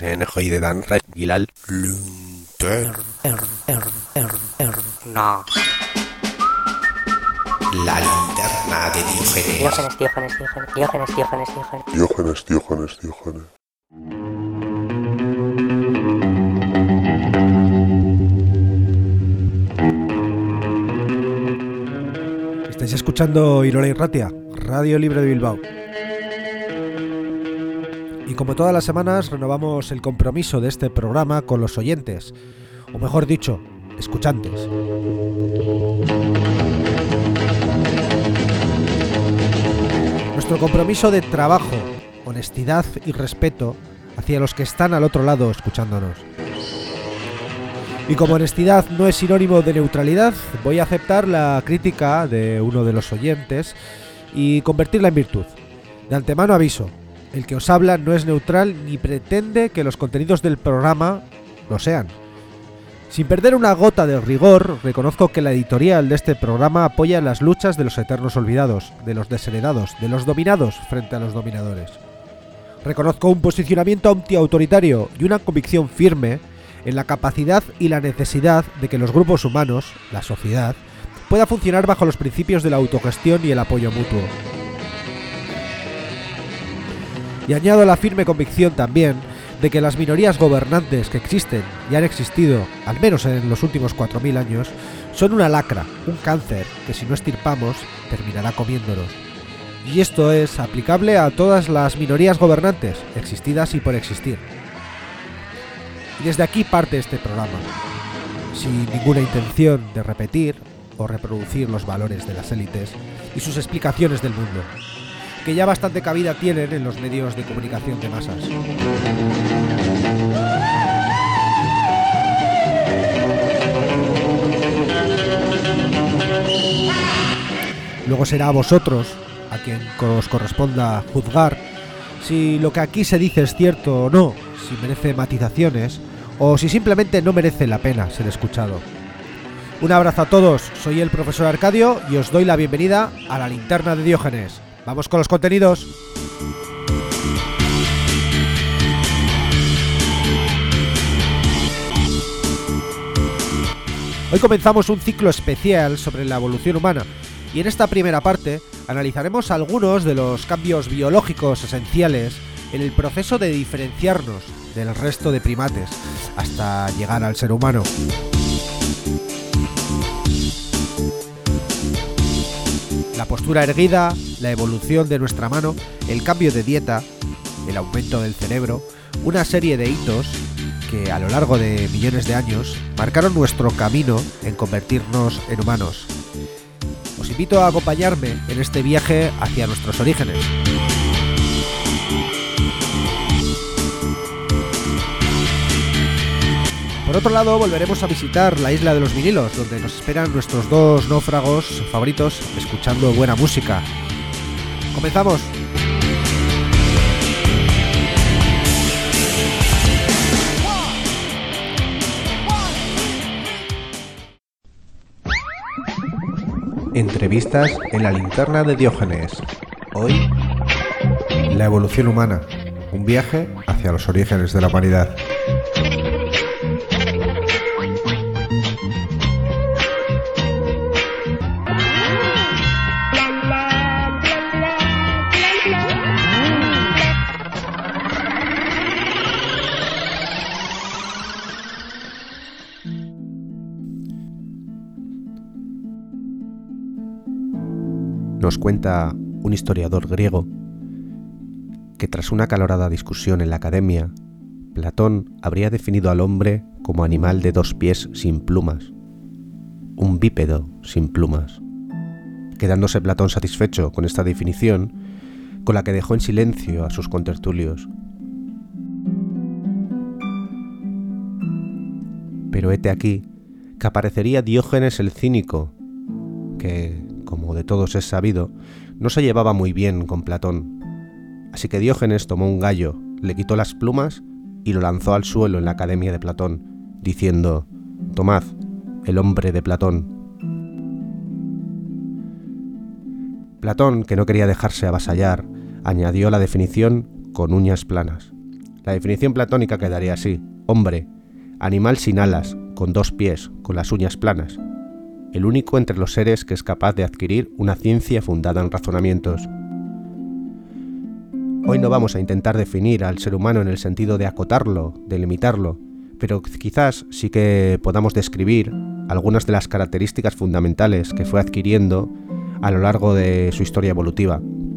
en Hoidedan Gilal Lunter. No. La linterna de Diógenes. Diógenes. Estáis escuchando Irola y Ratia, Radio Libre de Bilbao. Y como todas las semanas renovamos el compromiso de este programa con los oyentes, o mejor dicho, escuchantes. Nuestro compromiso de trabajo, honestidad y respeto hacia los que están al otro lado escuchándonos. Y como honestidad no es sinónimo de neutralidad, voy a aceptar la crítica de uno de los oyentes y convertirla en virtud. De antemano aviso, el que os habla no es neutral ni pretende que los contenidos del programa lo sean. Sin perder una gota de rigor, reconozco que la editorial de este programa apoya las luchas de los eternos olvidados, de los desheredados, de los dominados frente a los dominadores. Reconozco un posicionamiento antiautoritario y una convicción firme en la capacidad y la necesidad de que los grupos humanos, la sociedad, pueda funcionar bajo los principios de la autogestión y el apoyo mutuo. Y añado la firme convicción también de que las minorías gobernantes que existen y han existido, al menos en los últimos 4.000 años, son una lacra, un cáncer que si no extirpamos terminará comiéndonos. Y esto es aplicable a todas las minorías gobernantes, existidas y por existir. Y desde aquí parte este programa, sin ninguna intención de repetir o reproducir los valores de las élites y sus explicaciones del mundo, que ya bastante cabida tienen en los medios de comunicación de masas. Luego será a vosotros a quien os corresponda juzgar si lo que aquí se dice es cierto o no, si merece matizaciones o si simplemente no merece la pena ser escuchado. Un abrazo a todos, soy el profesor Arcadio y os doy la bienvenida a la linterna de Diógenes. ¡Vamos con los contenidos! Hoy comenzamos un ciclo especial sobre la evolución humana y en esta primera parte analizaremos algunos de los cambios biológicos esenciales en el proceso de diferenciarnos del resto de primates hasta llegar al ser humano. La postura erguida, la evolución de nuestra mano, el cambio de dieta, el aumento del cerebro, una serie de hitos que a lo largo de millones de años marcaron nuestro camino en convertirnos en humanos. Os invito a acompañarme en este viaje hacia nuestros orígenes. Por otro lado, volveremos a visitar la isla de los vinilos, donde nos esperan nuestros dos náufragos favoritos escuchando buena música. ¡Comenzamos! Entrevistas en la linterna de Diógenes. Hoy, la evolución humana, un viaje hacia los orígenes de la humanidad. Nos cuenta un historiador griego que tras una acalorada discusión en la academia, Platón habría definido al hombre como animal de 2 pies sin plumas, un bípedo sin plumas, quedándose Platón satisfecho con esta definición, con la que dejó en silencio a sus contertulios. Pero hete aquí que aparecería Diógenes el cínico, que, como de todos es sabido, no se llevaba muy bien con Platón. Así que Diógenes tomó un gallo, le quitó las plumas y lo lanzó al suelo en la academia de Platón, diciendo: «Tomad, el hombre de Platón». Platón, que no quería dejarse avasallar, añadió la definición con uñas planas. La definición platónica quedaría así: hombre, animal sin alas, con 2 pies, con las uñas planas, el único entre los seres que es capaz de adquirir una ciencia fundada en razonamientos. Hoy no vamos a intentar definir al ser humano en el sentido de acotarlo, de limitarlo, pero quizás sí que podamos describir algunas de las características fundamentales que fue adquiriendo a lo largo de su historia evolutiva.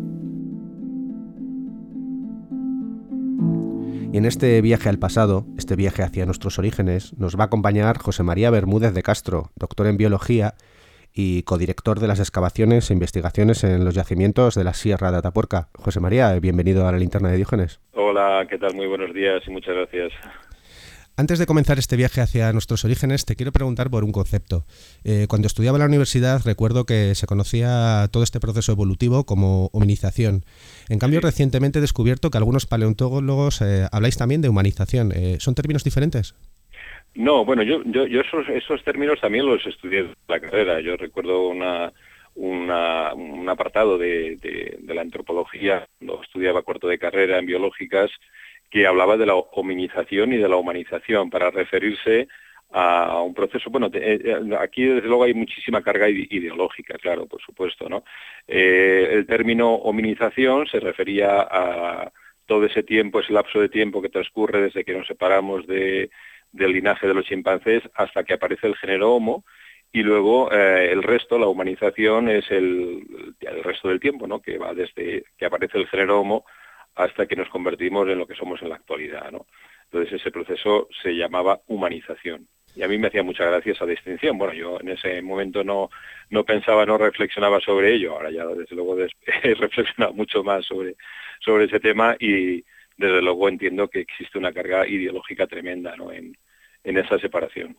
Y en este viaje al pasado, este viaje hacia nuestros orígenes, nos va a acompañar José María Bermúdez de Castro, doctor en biología y codirector de las excavaciones e investigaciones en los yacimientos de la Sierra de Atapuerca. José María, bienvenido a la Linterna de Diógenes. Hola, ¿qué tal? Muy buenos días y muchas gracias. Antes de comenzar este viaje hacia nuestros orígenes, te quiero preguntar por un concepto. Cuando estudiaba en la universidad recuerdo que se conocía todo este proceso evolutivo como hominización. En cambio, recientemente he descubierto que algunos paleontólogos habláis también de humanización. ¿Son términos diferentes? No, bueno, yo esos términos también los estudié en la carrera. Yo recuerdo un apartado de la antropología, cuando estudiaba cuarto de carrera en biológicas, que hablaba de la hominización y de la humanización para referirse a un proceso. Bueno, aquí desde luego hay muchísima carga ideológica, claro, por supuesto, ¿no? El término hominización se refería a todo ese tiempo, ese lapso de tiempo que transcurre desde que nos separamos del linaje de los chimpancés hasta que aparece el género Homo, y luego el resto, la humanización, es el resto del tiempo, ¿no? Que va desde que aparece el género Homo hasta que nos convertimos en lo que somos en la actualidad, ¿no? Entonces ese proceso se llamaba humanización. Y a mí me hacía mucha gracia esa distinción. Bueno, yo en ese momento no pensaba, no reflexionaba sobre ello. Ahora ya desde luego he reflexionado mucho más sobre ese tema y desde luego entiendo que existe una carga ideológica tremenda, ¿no? en esa separación.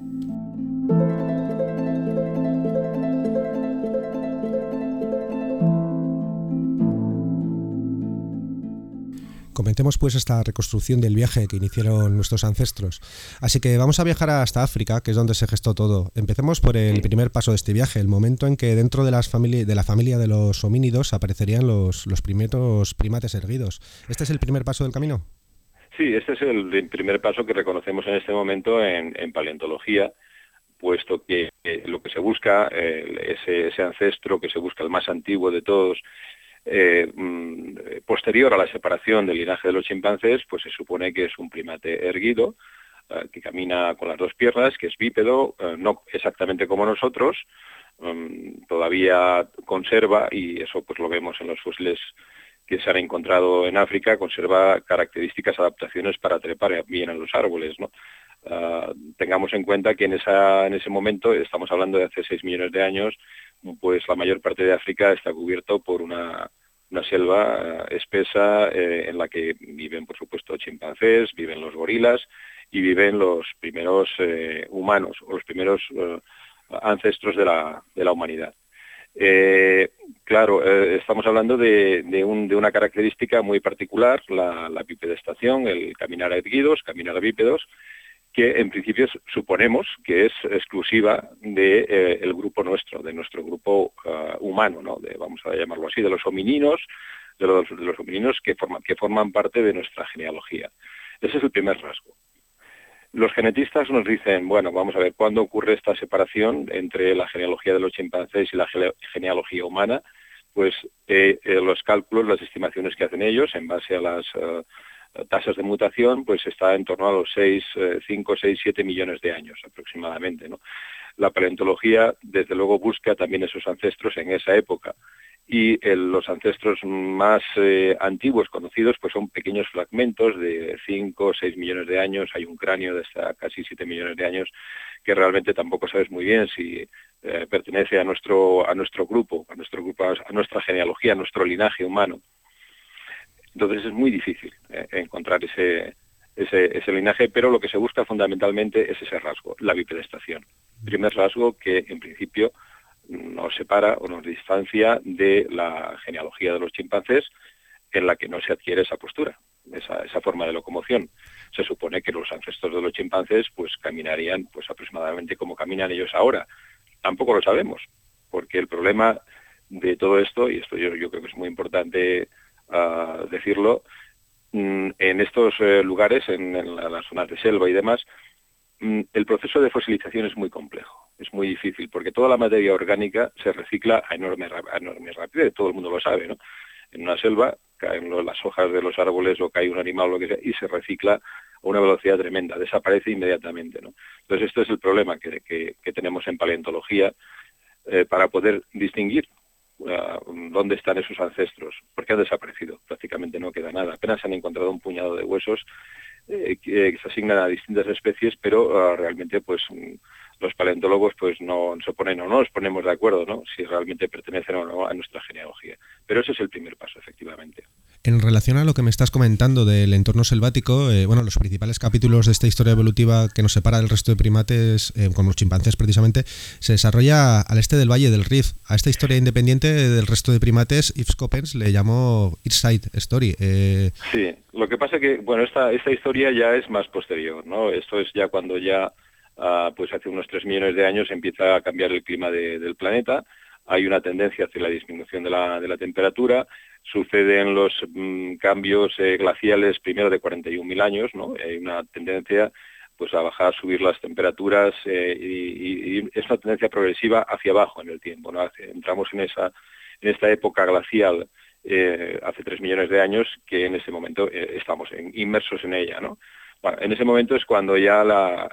Comentemos pues esta reconstrucción del viaje que iniciaron nuestros ancestros. Así que vamos a viajar hasta África, que es donde se gestó todo. Empecemos por el primer paso de este viaje, el momento en que dentro de la familia de los homínidos aparecerían los primeros primates erguidos. ¿Este es el primer paso del camino? Sí, este es el primer paso que reconocemos en este momento en paleontología, puesto que lo que se busca, ese ancestro que se busca, el más antiguo de todos, posterior a la separación del linaje de los chimpancés, pues se supone que es un primate erguido, que camina con las 2 piernas, que es bípedo, no exactamente como nosotros, todavía conserva, y eso pues lo vemos en los fósiles que se han encontrado en África, conserva características, adaptaciones para trepar bien en los árboles, ¿no? Tengamos en cuenta que en ese momento, estamos hablando de hace 6 millones de años, pues la mayor parte de África está cubierto por una selva espesa en la que viven, por supuesto, chimpancés, viven los gorilas y viven los primeros humanos o los primeros ancestros de la humanidad. Claro, estamos hablando de una característica muy particular, la bipedestación, el caminar erguidos, caminar bípedos, que en principio suponemos que es exclusiva del grupo nuestro, de nuestro grupo humano, ¿no? Vamos a llamarlo así, de los homininos, de los homininos que forman parte de nuestra genealogía. Ese es el primer rasgo. Los genetistas nos dicen, bueno, vamos a ver, ¿cuándo ocurre esta separación entre la genealogía de los chimpancés y la genealogía humana? Pues los cálculos, las estimaciones que hacen ellos en base a las tasas de mutación, pues está en torno a los 5, 6, 7 millones de años aproximadamente, ¿no? La paleontología, desde luego, busca también esos ancestros en esa época. Y los ancestros más antiguos conocidos pues son pequeños fragmentos de 5 o 6 millones de años. Hay un cráneo de hasta casi 7 millones de años que realmente tampoco sabes muy bien si pertenece a nuestro grupo, a nuestra genealogía, a nuestro linaje humano. Entonces es muy difícil encontrar ese linaje, pero lo que se busca fundamentalmente es ese rasgo, la bipedestación. Primer rasgo que en principio nos separa o nos distancia de la genealogía de los chimpancés, en la que no se adquiere esa postura, esa forma de locomoción. Se supone que los ancestros de los chimpancés pues caminarían pues aproximadamente como caminan ellos ahora. Tampoco lo sabemos, porque el problema de todo esto, y esto yo creo que es muy importante decirlo, en estos lugares, en las zonas de selva y demás, el proceso de fosilización es muy complejo, es muy difícil, porque toda la materia orgánica se recicla a enorme rapidez, todo el mundo lo sabe, ¿no? En una selva caen las hojas de los árboles o cae un animal o lo que sea y se recicla a una velocidad tremenda, desaparece inmediatamente, ¿no? Entonces este es el problema que tenemos en paleontología para poder distinguir dónde están esos ancestros, porque han desaparecido, prácticamente no queda nada, apenas se han encontrado un puñado de huesos que se asignan a distintas especies, pero realmente pues los paleontólogos pues no se ponen o no nos ponemos de acuerdo, ¿no?, si realmente pertenecen o no a nuestra genealogía. Pero ese es el primer paso, efectivamente. En relación a lo que me estás comentando del entorno selvático, los principales capítulos de esta historia evolutiva que nos separa del resto de primates, como los chimpancés precisamente, se desarrolla al este del Valle del Rift. A esta historia independiente del resto de primates, Yves Coppens le llamó East Side Story. Sí, lo que pasa que, bueno, esta historia ya es más posterior, ¿no? Esto es ya cuando ya, pues hace unos 3 millones de años empieza a cambiar el clima del planeta, hay una tendencia hacia la disminución de la temperatura, suceden los cambios glaciales primero de 41.000 años, ¿no? Hay una tendencia pues a bajar, a subir las temperaturas y es una tendencia progresiva hacia abajo en el tiempo, ¿no? Entramos en esta época glacial hace 3 millones de años, que en ese momento estamos inmersos en ella, ¿no? Bueno, en ese momento es cuando ya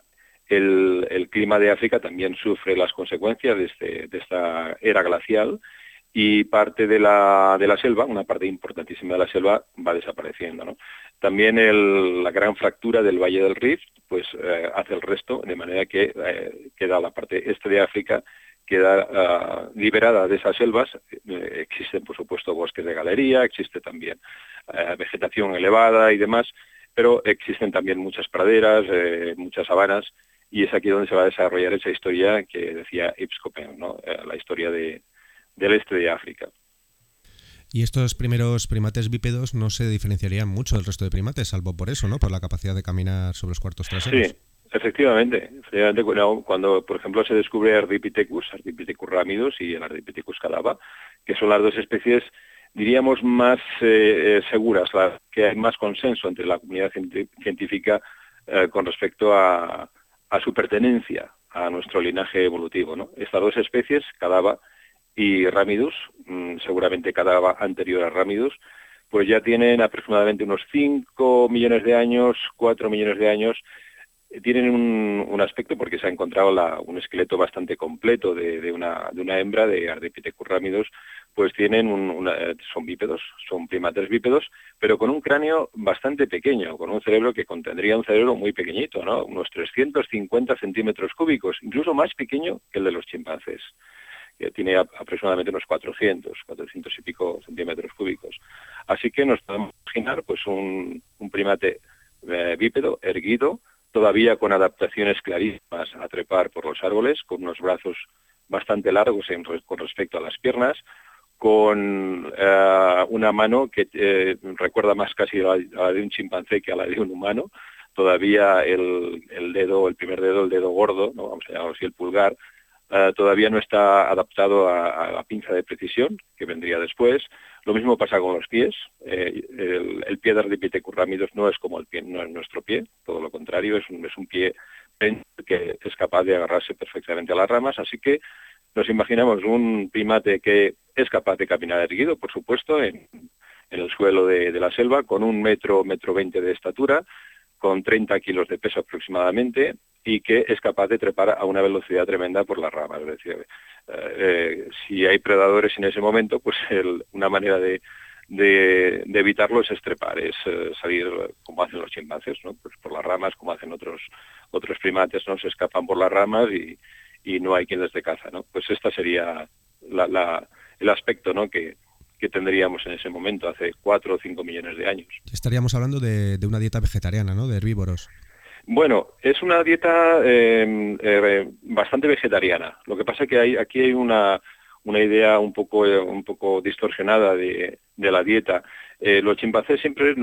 el clima de África también sufre las consecuencias de esta era glacial y parte de la selva, una parte importantísima de la selva, va desapareciendo, ¿no? También la gran fractura del Valle del Rift pues hace el resto, de manera que queda la parte este de África, queda liberada de esas selvas. Existen, por supuesto, bosques de galería, existe también vegetación elevada y demás, pero existen también muchas praderas, muchas sabanas, y es aquí donde se va a desarrollar esa historia que decía Yves Coppens, ¿no? La historia del este de África. Y estos primeros primates bípedos no se diferenciarían mucho del resto de primates, salvo por eso, ¿no?, por la capacidad de caminar sobre los cuartos traseros. Sí. Efectivamente, cuando por ejemplo se descubre Ardipithecus ramidus y el Ardipithecus cadava, que son las dos especies, diríamos, más seguras, las que hay más consenso entre la comunidad científica con respecto a su pertenencia a nuestro linaje evolutivo, ¿no? Estas dos especies, cadava y ramidus, seguramente cadava anterior a ramidus, pues ya tienen aproximadamente unos 5 millones de años, 4 millones de años. Tienen un aspecto, porque se ha encontrado un esqueleto bastante completo de una hembra de Ardipithecus ramidus, pues tienen son bípedos, son primates bípedos, pero con un cráneo bastante pequeño, con un cerebro que contendría un cerebro muy pequeñito, ¿no? Unos 350 centímetros cúbicos, incluso más pequeño que el de los chimpancés, que tiene aproximadamente unos 400 y pico centímetros cúbicos. Así que nos podemos imaginar pues un primate bípedo, erguido, todavía con adaptaciones clarísimas a trepar por los árboles, con unos brazos bastante largos con respecto a las piernas, con una mano que recuerda más casi a la de un chimpancé que a la de un humano. Todavía el primer dedo, el dedo gordo, ¿no?, vamos a llamarlo así, el pulgar, todavía no está adaptado a la pinza de precisión, que vendría después. Lo mismo pasa con los pies. El pie de Ardipithecus ramidus no es como no es nuestro pie, todo lo contrario, es un pie que es capaz de agarrarse perfectamente a las ramas, así que nos imaginamos un primate que es capaz de caminar erguido, por supuesto, en el suelo de la selva, con 1 metro 20 de estatura, con 30 kilos de peso aproximadamente, y que es capaz de trepar a una velocidad tremenda por las ramas. Es decir, si hay predadores en ese momento, pues una manera de evitarlo es trepar, es salir como hacen los chimpancés, ¿no?, pues por las ramas, como hacen otros primates, ¿no?, se escapan por las ramas y no hay quien les dé caza, ¿no? Pues esta sería el aspecto, ¿no?, que tendríamos en ese momento, hace 4 o 5 millones de años. Estaríamos hablando de una dieta vegetariana, ¿no?, de herbívoros. Bueno, es una dieta bastante vegetariana. Lo que pasa es que aquí hay una idea un poco distorsionada de la dieta. Los chimpancés siempre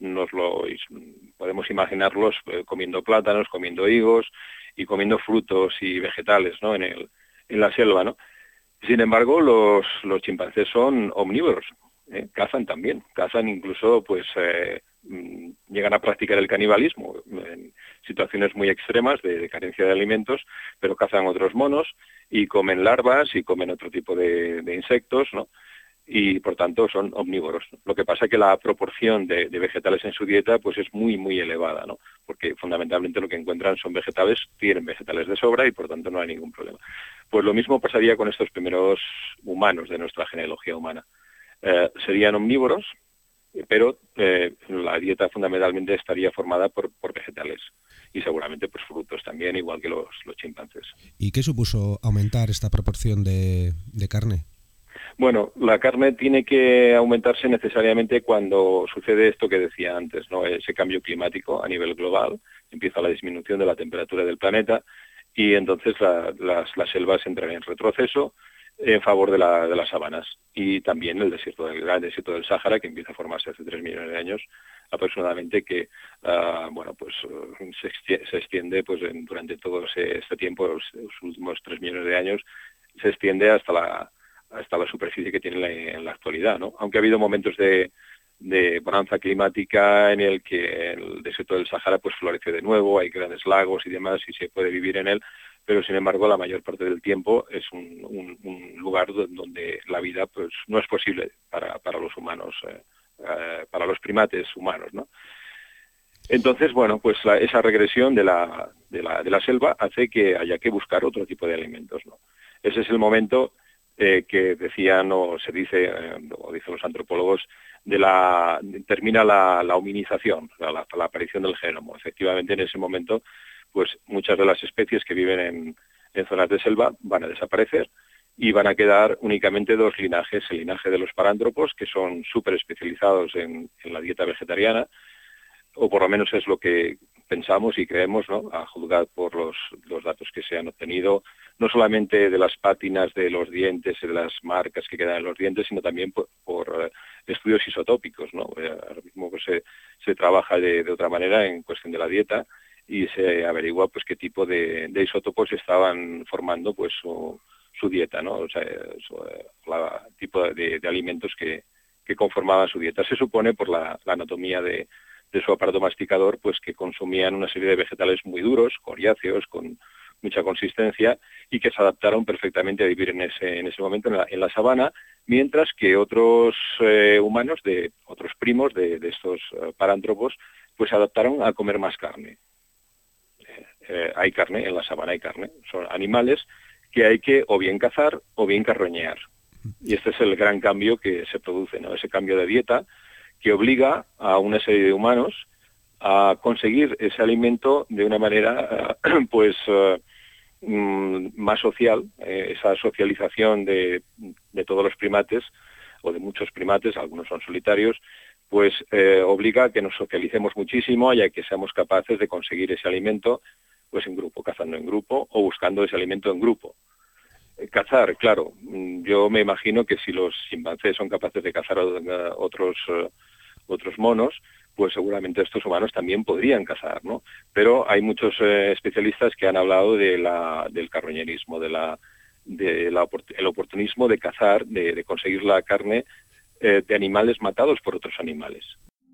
podemos imaginarlos comiendo plátanos, comiendo higos y comiendo frutos y vegetales, ¿no?, en la selva, ¿no? Sin embargo, los chimpancés son omnívoros, cazan también, cazan incluso pues llegan a practicar el canibalismo en situaciones muy extremas de carencia de alimentos, pero cazan otros monos y comen larvas y comen otro tipo de insectos, ¿no? Y por tanto son omnívoros. Lo que pasa es que la proporción de vegetales en su dieta pues es muy, muy elevada, ¿no? Porque fundamentalmente lo que encuentran son vegetales, tienen vegetales de sobra y por tanto no hay ningún problema. Pues lo mismo pasaría con estos primeros humanos de nuestra genealogía humana. Serían omnívoros, pero la dieta fundamentalmente estaría formada por vegetales y seguramente pues frutos también, igual que los chimpancés. ¿Y qué supuso aumentar esta proporción de carne? Bueno, la carne tiene que aumentarse necesariamente cuando sucede esto que decía antes, ¿no? Ese cambio climático a nivel global, empieza la disminución de la temperatura del planeta y entonces las selvas entran en retroceso en favor de las sabanas y también el gran desierto del Sáhara, que empieza a formarse hace 3 millones de años aproximadamente, que se extiende pues durante todo este tiempo, los últimos 3 millones de años, se extiende hasta la superficie que tiene en la actualidad, ¿no? Aunque ha habido momentos de bonanza climática en el que el desierto del Sáhara pues florece de nuevo, hay grandes lagos y demás y se puede vivir en él, pero sin embargo la mayor parte del tiempo es un lugar donde la vida pues no es posible para los humanos, para los primates humanos, ¿no? Entonces, bueno, pues esa regresión de la selva hace que haya que buscar otro tipo de alimentos, ¿no? Ese es el momento que decían o se dice, o dicen los antropólogos, termina la hominización, la aparición del genoma. Efectivamente, en ese momento, pues muchas de las especies que viven en zonas de selva van a desaparecer y van a quedar únicamente 2 linajes, el linaje de los parántropos, que son súper especializados en la dieta vegetariana, o por lo menos es lo que pensamos y creemos, ¿no? A juzgar por los datos que se han obtenido, no solamente de las pátinas de los dientes y de las marcas que quedan en los dientes, sino también por estudios isotópicos, ¿no? Ahora mismo pues, se trabaja de otra manera en cuestión de la dieta y se averigua pues qué tipo de isótopos estaban formando pues su dieta, ¿no? O sea, el tipo de alimentos que conformaban su dieta. Se supone por la anatomía de su aparato masticador, pues que consumían una serie de vegetales muy duros, coriáceos, con mucha consistencia, y que se adaptaron perfectamente a vivir en ese momento en la sabana, mientras que otros humanos, otros primos de estos parántropos, pues se adaptaron a comer más carne. Hay carne, en la sabana hay carne. Son animales que hay que o bien cazar o bien carroñear. Y este es el gran cambio que se produce, ¿no? Ese cambio de dieta que obliga a una serie de humanos a conseguir ese alimento de una manera más social, esa socialización de todos los primates, o de muchos primates, algunos son solitarios, pues obliga a que nos socialicemos muchísimo y a que seamos capaces de conseguir ese alimento pues en grupo, cazando en grupo o buscando ese alimento en grupo. Cazar, claro, yo me imagino que si los chimpancés son capaces de cazar otros monos, pues seguramente estos humanos también podrían cazar, ¿no? Pero hay muchos especialistas que han hablado del carroñerismo, el oportunismo de cazar, de conseguir la carne de animales matados por otros animales.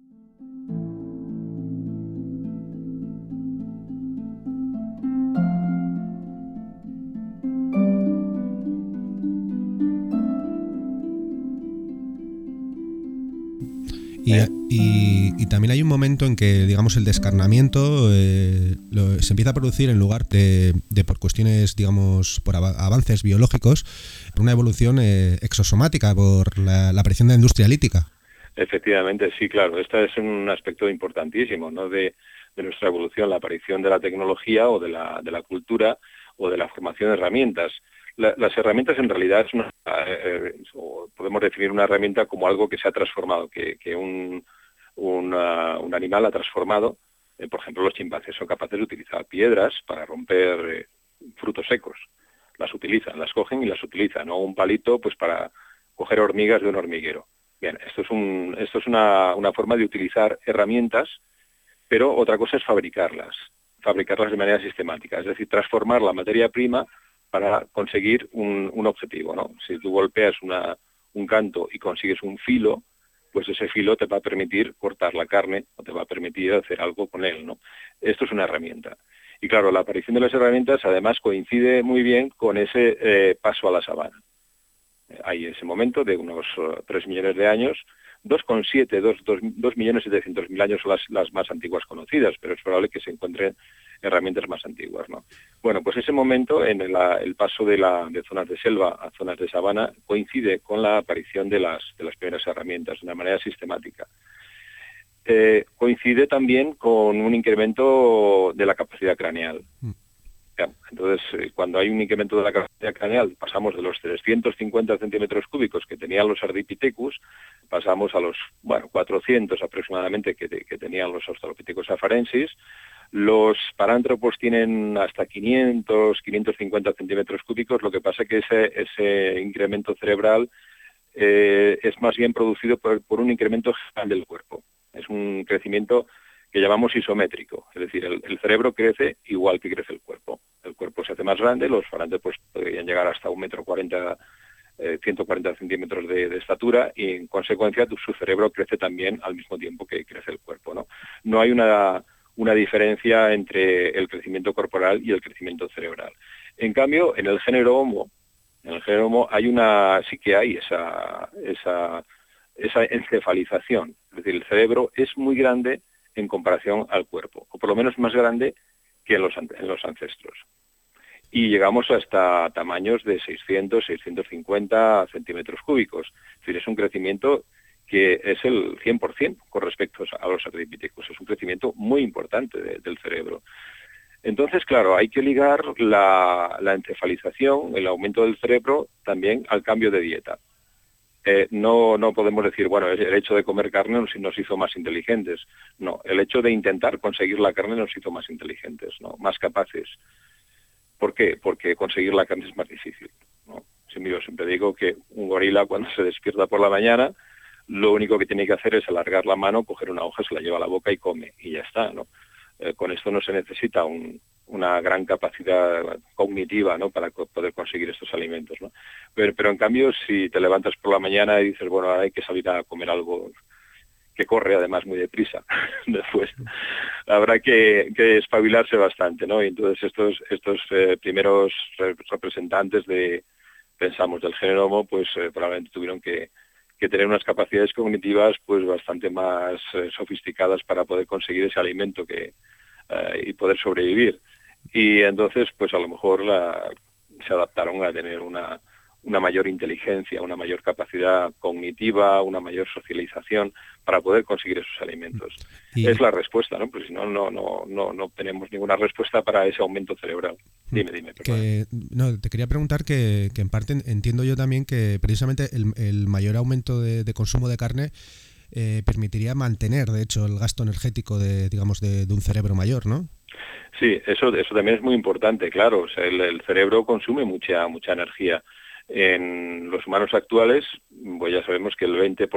Y también hay un momento en que, digamos, el descarnamiento se empieza a producir en lugar de por cuestiones, digamos, por avances biológicos, por una evolución exosomática, por la aparición de la industria lítica. Efectivamente, sí, claro. Este es un aspecto importantísimo, ¿no? de nuestra evolución, la aparición de la tecnología o de la cultura o de la formación de herramientas. Las herramientas en realidad podemos definir una herramienta como algo que se ha transformado, que un animal ha transformado. Por ejemplo, los chimpancés son capaces de utilizar piedras para romper frutos secos. Las utilizan, las cogen y las utilizan, o un palito pues para coger hormigas de un hormiguero. Bien, esto es una forma de utilizar herramientas, pero otra cosa es fabricarlas de manera sistemática, es decir, transformar la materia prima para conseguir un objetivo, ¿no? Si tú golpeas un canto y consigues un filo, pues ese filo te va a permitir cortar la carne o te va a permitir hacer algo con él, ¿no? Esto es una herramienta. Y claro, la aparición de las herramientas además coincide muy bien con ese paso a la sabana. Hay ese momento de unos 3 millones de años, 2,7 años son las más antiguas conocidas, pero es probable que se encuentren herramientas más antiguas, ¿no? Bueno, pues ese momento en el paso de zonas de selva a zonas de sabana coincide con la aparición de las primeras herramientas de una manera sistemática. Coincide también con un incremento de la capacidad craneal. Entonces, cuando hay un incremento de la capacidad craneal, pasamos de los 350 centímetros cúbicos que tenían los Ardipithecus, pasamos a los 400 aproximadamente que tenían los Australopithecus afarensis. Los parántropos tienen hasta 550 centímetros cúbicos, lo que pasa que ese incremento cerebral es más bien producido por un incremento general del cuerpo. Es un crecimiento que llamamos isométrico, es decir, el cerebro crece igual que crece el cuerpo. El cuerpo se hace más grande, los parántropos podrían llegar hasta 1,40 m, 140 centímetros de estatura, y en consecuencia su cerebro crece también al mismo tiempo que crece el cuerpo, ¿no? No hay una diferencia entre el crecimiento corporal y el crecimiento cerebral. En cambio, en el género Homo sí que hay esa encefalización, es decir, el cerebro es muy grande en comparación al cuerpo, o por lo menos más grande que en los ancestros. Y llegamos hasta tamaños de 600, 650 centímetros cúbicos. Es decir, es un crecimiento que es el 100% con respecto a los Ardipithecus. Es un crecimiento muy importante del cerebro. Entonces, claro, hay que ligar la encefalización, el aumento del cerebro, también al cambio de dieta. No podemos decir, bueno, el hecho de comer carne nos hizo más inteligentes. No, el hecho de intentar conseguir la carne nos hizo más inteligentes, ¿no? Más capaces. ¿Por qué? Porque conseguir la carne es más difícil, ¿no? Yo siempre digo que un gorila, cuando se despierta por la mañana, lo único que tiene que hacer es alargar la mano, coger una hoja, se la lleva a la boca y come, y ya está, ¿no? Con esto no se necesita una gran capacidad cognitiva, ¿no?, para poder conseguir estos alimentos, ¿no? Pero en cambio, si te levantas por la mañana y dices, bueno, ahora hay que salir a comer algo que corre además muy deprisa, después habrá que espabilarse bastante, ¿no? Y entonces estos primeros representantes pensamos, del género Homo, pues probablemente tuvieron que tener unas capacidades cognitivas pues bastante más sofisticadas para poder conseguir ese alimento y poder sobrevivir. Y entonces, pues a lo mejor se adaptaron a tener una mayor inteligencia, una mayor capacidad cognitiva, una mayor socialización para poder conseguir esos alimentos. Es la respuesta, ¿no? Pues si no tenemos ninguna respuesta para ese aumento cerebral. Dime. Te quería preguntar que en parte entiendo yo también que precisamente el mayor aumento de consumo de carne permitiría mantener, de hecho, el gasto energético de un cerebro mayor, ¿no? Sí, eso también es muy importante, claro. O sea, el cerebro consume mucha energía. En los humanos actuales, pues ya sabemos que el 20%,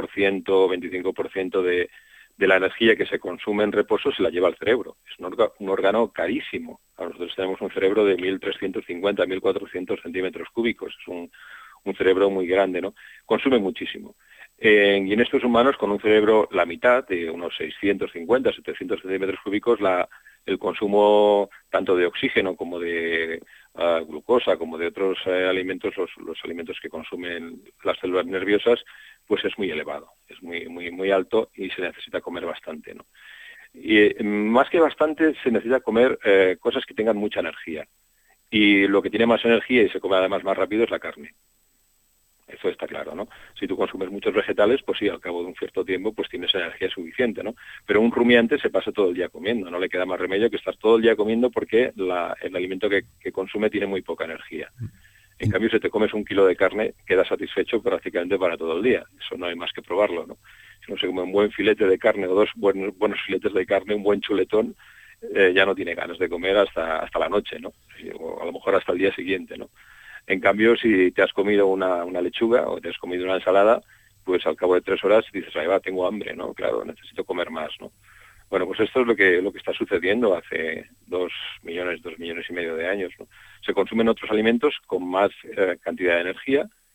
25% de la energía que se consume en reposo se la lleva al cerebro. Es un órgano carísimo. Nosotros tenemos un cerebro de 1.350, 1.400 centímetros cúbicos. Es un cerebro muy grande, ¿no? Consume muchísimo. Y en estos humanos, con un cerebro la mitad, de unos 650, 700 centímetros cúbicos, el consumo tanto de oxígeno como de glucosa, como de otros alimentos, los alimentos que consumen las células nerviosas, pues es muy elevado, es muy alto, y se necesita comer bastante, ¿no? Y más que bastante, se necesita comer cosas que tengan mucha energía. Y lo que tiene más energía y se come además más rápido es la carne. Eso está claro, ¿no? Si tú consumes muchos vegetales, pues sí, al cabo de un cierto tiempo, pues tienes energía suficiente, ¿no? Pero un rumiante se pasa todo el día comiendo, no le queda más remedio que estar todo el día comiendo, porque el alimento que consume tiene muy poca energía. En cambio, si te comes 1 kilo de carne, quedas satisfecho prácticamente para todo el día. Eso no hay más que probarlo, ¿no? Si uno se come un buen filete de carne o 2 buenos filetes de carne, un buen chuletón, ya no tiene ganas de comer hasta la noche, ¿no? O a lo mejor hasta el día siguiente, ¿no? En cambio, si te has comido una lechuga o te has comido una ensalada, pues al cabo de 3 horas dices, ahí va, tengo hambre, ¿no? Claro, necesito comer más, ¿no? Bueno, pues esto es lo que está sucediendo hace 2 millones y medio de años, ¿no? Se consumen otros alimentos con más cantidad de energía,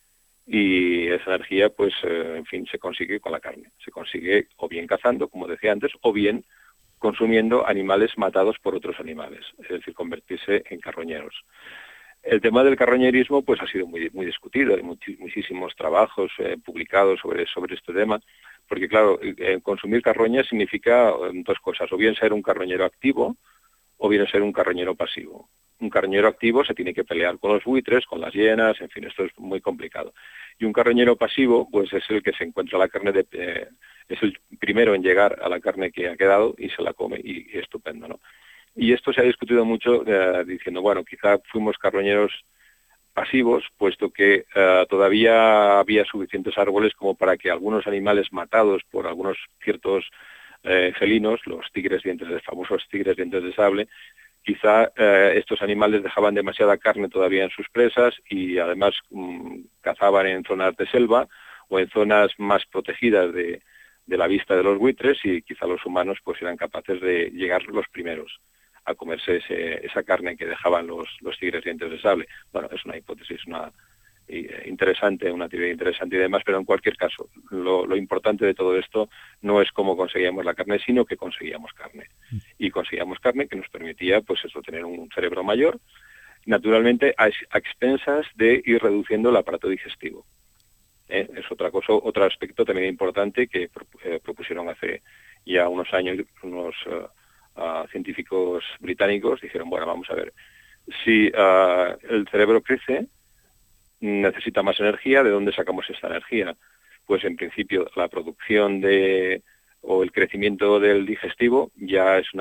y esa energía, pues, en fin, se consigue con la carne. Se consigue o bien cazando, como decía antes, o bien consumiendo animales matados por otros animales, es decir, convertirse en carroñeros. El tema del carroñerismo pues ha sido muy discutido, hay muchísimos trabajos publicados sobre este tema, porque claro, consumir carroña significa dos cosas, o bien ser un carroñero activo, o bien ser un carroñero pasivo. Un carroñero activo se tiene que pelear con los buitres, con las hienas, en fin, esto es muy complicado. Y un carroñero pasivo, pues es el que se encuentra la carne, es el primero en llegar a la carne que ha quedado y se la come, y estupendo, ¿no? Y esto se ha discutido mucho diciendo, bueno, quizá fuimos carroñeros pasivos, puesto que todavía había suficientes árboles como para que algunos animales matados por algunos ciertos felinos, los famosos tigres dientes de sable, quizá estos animales dejaban demasiada carne todavía en sus presas y además cazaban en zonas de selva o en zonas más protegidas de la vista de los buitres, y quizá los humanos pues eran capaces de llegar los primeros a comerse esa carne que dejaban los tigres dientes de sable. Bueno, es una hipótesis, una teoría interesante y demás, pero en cualquier caso, lo importante de todo esto no es cómo conseguíamos la carne, sino que conseguíamos carne. Y conseguíamos carne que nos permitía, pues eso, tener un cerebro mayor, naturalmente a expensas de ir reduciendo el aparato digestivo. Es otro aspecto también importante que propusieron hace ya unos años científicos británicos. Dijeron, bueno, vamos a ver, si el cerebro crece, necesita más energía. ¿De dónde sacamos esta energía? Pues en principio la producción o el crecimiento del digestivo ya es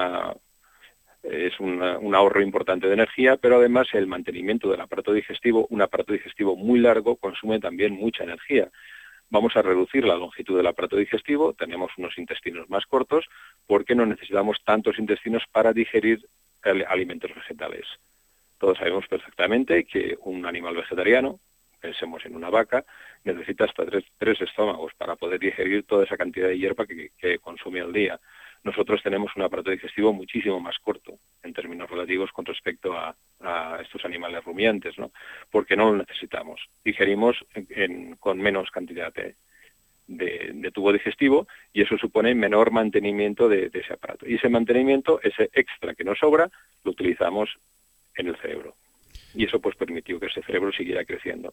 un ahorro importante de energía, pero además el mantenimiento del aparato digestivo, un aparato digestivo muy largo, consume también mucha energía. Vamos a reducir la longitud del aparato digestivo, tenemos unos intestinos más cortos, porque no necesitamos tantos intestinos para digerir alimentos vegetales. Todos sabemos perfectamente que un animal vegetariano, pensemos en una vaca, necesita hasta tres estómagos para poder digerir toda esa cantidad de hierba que consume al día. Nosotros tenemos un aparato digestivo muchísimo más corto, en términos relativos, con respecto a estos animales rumiantes, ¿no? Porque no lo necesitamos. Digerimos con menos cantidad de tubo digestivo, y eso supone menor mantenimiento de ese aparato. Y ese mantenimiento, ese extra que nos sobra, lo utilizamos en el cerebro. Y eso pues permitió que ese cerebro siguiera creciendo.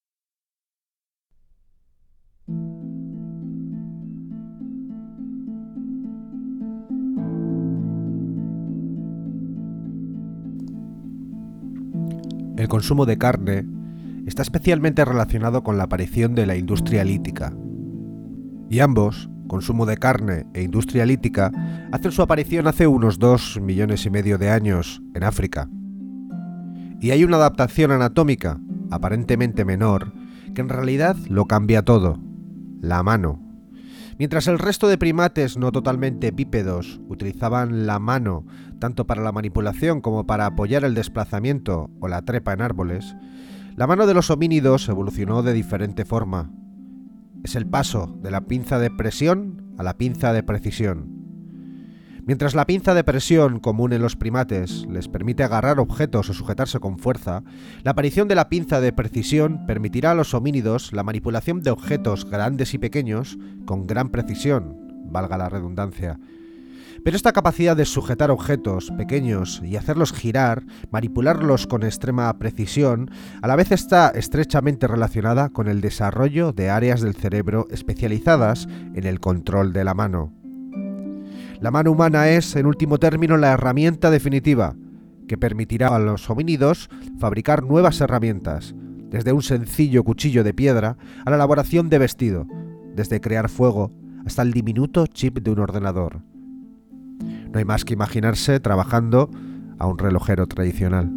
El consumo de carne está especialmente relacionado con la aparición de la industria lítica. Y ambos, consumo de carne e industria lítica, hacen su aparición hace unos 2,5 millones de años en África. Y hay una adaptación anatómica, aparentemente menor, que en realidad lo cambia todo: la mano. Mientras el resto de primates no totalmente bípedos utilizaban la mano tanto para la manipulación como para apoyar el desplazamiento o la trepa en árboles, la mano de los homínidos evolucionó de diferente forma. Es el paso de la pinza de presión a la pinza de precisión. Mientras la pinza de presión, común en los primates, les permite agarrar objetos o sujetarse con fuerza, la aparición de la pinza de precisión permitirá a los homínidos la manipulación de objetos grandes y pequeños con gran precisión, valga la redundancia. Pero esta capacidad de sujetar objetos pequeños y hacerlos girar, manipularlos con extrema precisión, a la vez está estrechamente relacionada con el desarrollo de áreas del cerebro especializadas en el control de la mano. La mano humana es, en último término, la herramienta definitiva que permitirá a los homínidos fabricar nuevas herramientas, desde un sencillo cuchillo de piedra a la elaboración de vestido, desde crear fuego hasta el diminuto chip de un ordenador. No hay más que imaginarse trabajando a un relojero tradicional.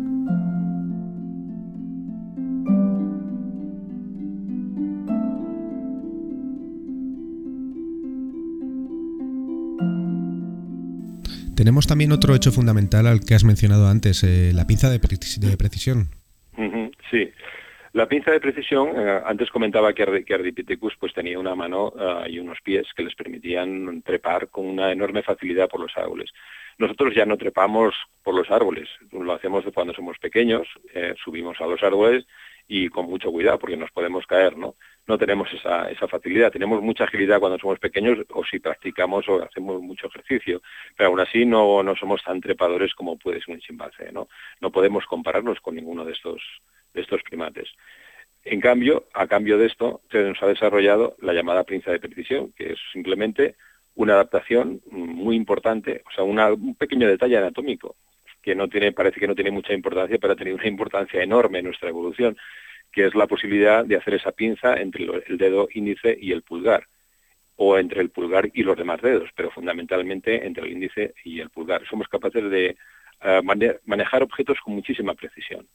Tenemos también otro hecho fundamental al que has mencionado antes, la pinza de precisión. Sí, la pinza de precisión, antes comentaba que Ardipithecus pues tenía una mano y unos pies que les permitían trepar con una enorme facilidad por los árboles. Nosotros ya no trepamos por los árboles, lo hacemos cuando somos pequeños, subimos a los árboles y con mucho cuidado porque nos podemos caer, ¿no? No tenemos esa facilidad. Tenemos mucha agilidad cuando somos pequeños o si practicamos o hacemos mucho ejercicio, pero aún así no somos tan trepadores como puede ser un chimpancé, ¿no? No podemos compararnos con ninguno de estos primates. En cambio, a cambio de esto, se nos ha desarrollado la llamada pinza de precisión, que es simplemente una adaptación muy importante, o sea, un pequeño detalle anatómico, que parece que no tiene mucha importancia, pero ha tenido una importancia enorme en nuestra evolución, que es la posibilidad de hacer esa pinza entre el dedo índice y el pulgar, o entre el pulgar y los demás dedos, pero fundamentalmente entre el índice y el pulgar. Somos capaces de manejar objetos con muchísima precisión.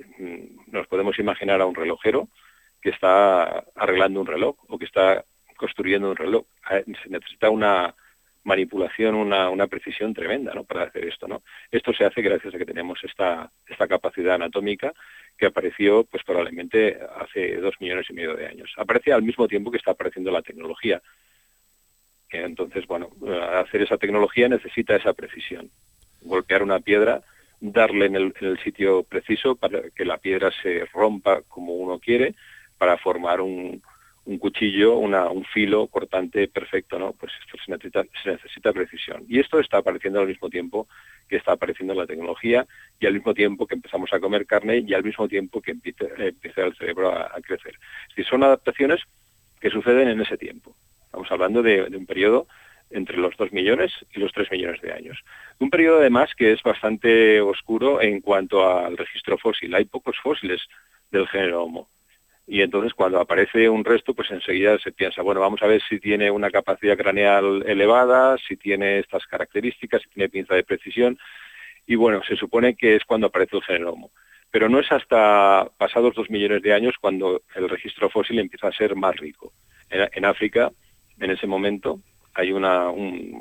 Nos podemos imaginar a un relojero que está arreglando un reloj o que está construyendo un reloj. Se necesita una manipulación, una precisión tremenda, ¿no?, para hacer esto, ¿no? Esto se hace gracias a que tenemos esta capacidad anatómica que apareció pues probablemente hace 2,5 millones de años. Aparece al mismo tiempo que está apareciendo la tecnología. Entonces, bueno, hacer esa tecnología necesita esa precisión. Golpear una piedra, darle en el sitio preciso para que la piedra se rompa como uno quiere, para formar un cuchillo, un filo cortante perfecto, ¿no? Pues esto se necesita precisión. Y esto está apareciendo al mismo tiempo que está apareciendo la tecnología y al mismo tiempo que empezamos a comer carne y al mismo tiempo que empieza el cerebro a crecer. Es decir, son adaptaciones que suceden en ese tiempo. Estamos hablando de un periodo entre los 2 millones y los 3 millones de años. Un periodo además que es bastante oscuro en cuanto al registro fósil. Hay pocos fósiles del género Homo. Y entonces cuando aparece un resto, pues enseguida se piensa, bueno, vamos a ver si tiene una capacidad craneal elevada, si tiene estas características, si tiene pinza de precisión. Y bueno, se supone que es cuando aparece el género Homo. Pero no es hasta pasados 2 millones de años cuando el registro fósil empieza a ser más rico. En África, en ese momento, hay una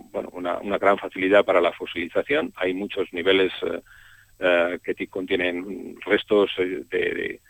gran facilidad para la fosilización. Hay muchos niveles que contienen restos de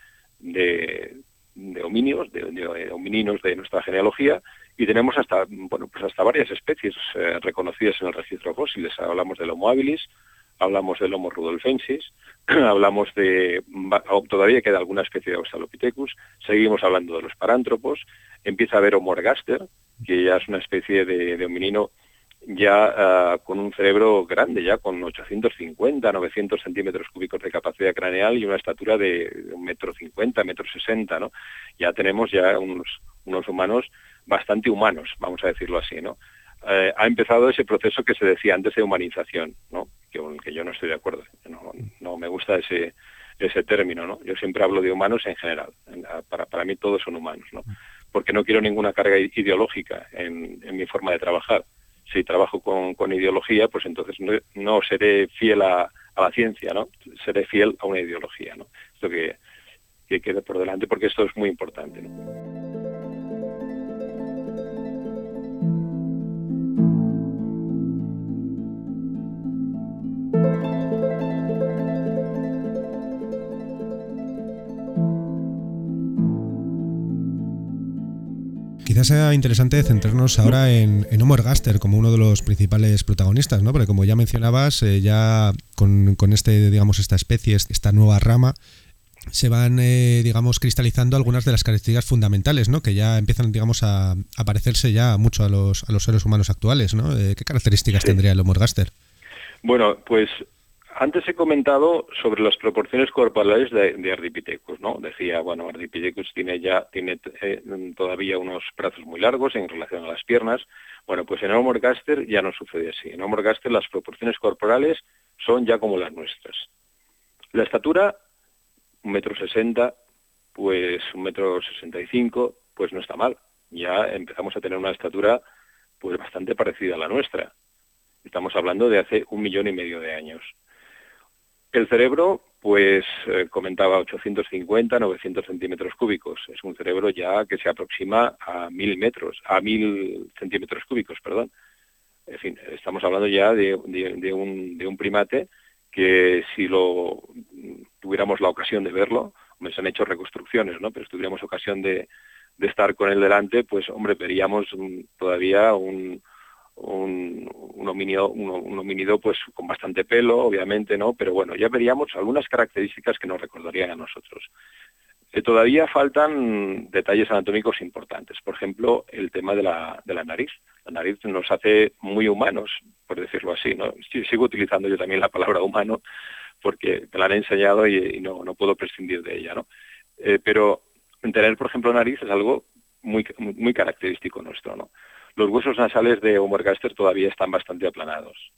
homínidos, de homininos de nuestra genealogía, y tenemos hasta varias especies reconocidas en el registro fósil. Hablamos del Homo habilis, hablamos del Homo rudolfensis, hablamos todavía queda alguna especie de Australopithecus, seguimos hablando de los parántropos, empieza a haber Homo ergaster, que ya es una especie de hominino ya con un cerebro grande, ya con 850, 900 centímetros cúbicos de capacidad craneal y una estatura de 1,50 m, 1,60 m, ¿no? Ya tenemos unos humanos bastante humanos, vamos a decirlo así, ¿no? Ha empezado ese proceso que se decía antes de humanización, ¿no? Que yo no estoy de acuerdo, no me gusta ese término, ¿no? Yo siempre hablo de humanos en general, para mí todos son humanos, ¿no? Porque no quiero ninguna carga ideológica en mi forma de trabajar. Si trabajo con ideología, pues entonces no seré fiel a la ciencia, ¿no? Seré fiel a una ideología, ¿no? Esto que quede por delante, porque esto es muy importante, ¿no? Quizás sea interesante centrarnos ahora en Homo ergaster como uno de los principales protagonistas, ¿no? Porque como ya mencionabas, ya con esta especie, esta nueva rama, se van, cristalizando algunas de las características fundamentales, ¿no? Que ya empiezan, a parecerse ya mucho a los seres humanos actuales, ¿no? ¿Qué características tendría el Homo ergaster? Bueno, pues antes he comentado sobre las proporciones corporales de Ardipithecus, ¿no? Decía, bueno, Ardipithecus tiene todavía unos brazos muy largos en relación a las piernas. Bueno, pues en Homo ergaster ya no sucede así. En Homo ergaster las proporciones corporales son ya como las nuestras. La estatura, 1,60 m, pues 1,65 m, pues no está mal. Ya empezamos a tener una estatura pues bastante parecida a la nuestra. Estamos hablando de hace 1,5 millones de años. El cerebro, pues comentaba 850, 900 centímetros cúbicos. Es un cerebro ya que se aproxima a 1.000 centímetros cúbicos, perdón. En fin, estamos hablando ya de un primate que si tuviéramos la ocasión de verlo, se han hecho reconstrucciones, ¿no? Pero si tuviéramos ocasión de estar con él delante, pues hombre, veríamos todavía un homínido pues con bastante pelo, obviamente, ¿no? Pero bueno, ya veríamos algunas características que nos recordarían a nosotros. Todavía faltan detalles anatómicos importantes. Por ejemplo, el tema de la nariz. La nariz nos hace muy humanos, por decirlo así, ¿no? Sigo utilizando yo también la palabra humano porque me la han enseñado y no puedo prescindir de ella, ¿no? Pero tener, por ejemplo, nariz es algo muy característico nuestro, ¿no? Los huesos nasales de Homo ergaster todavía están bastante aplanados.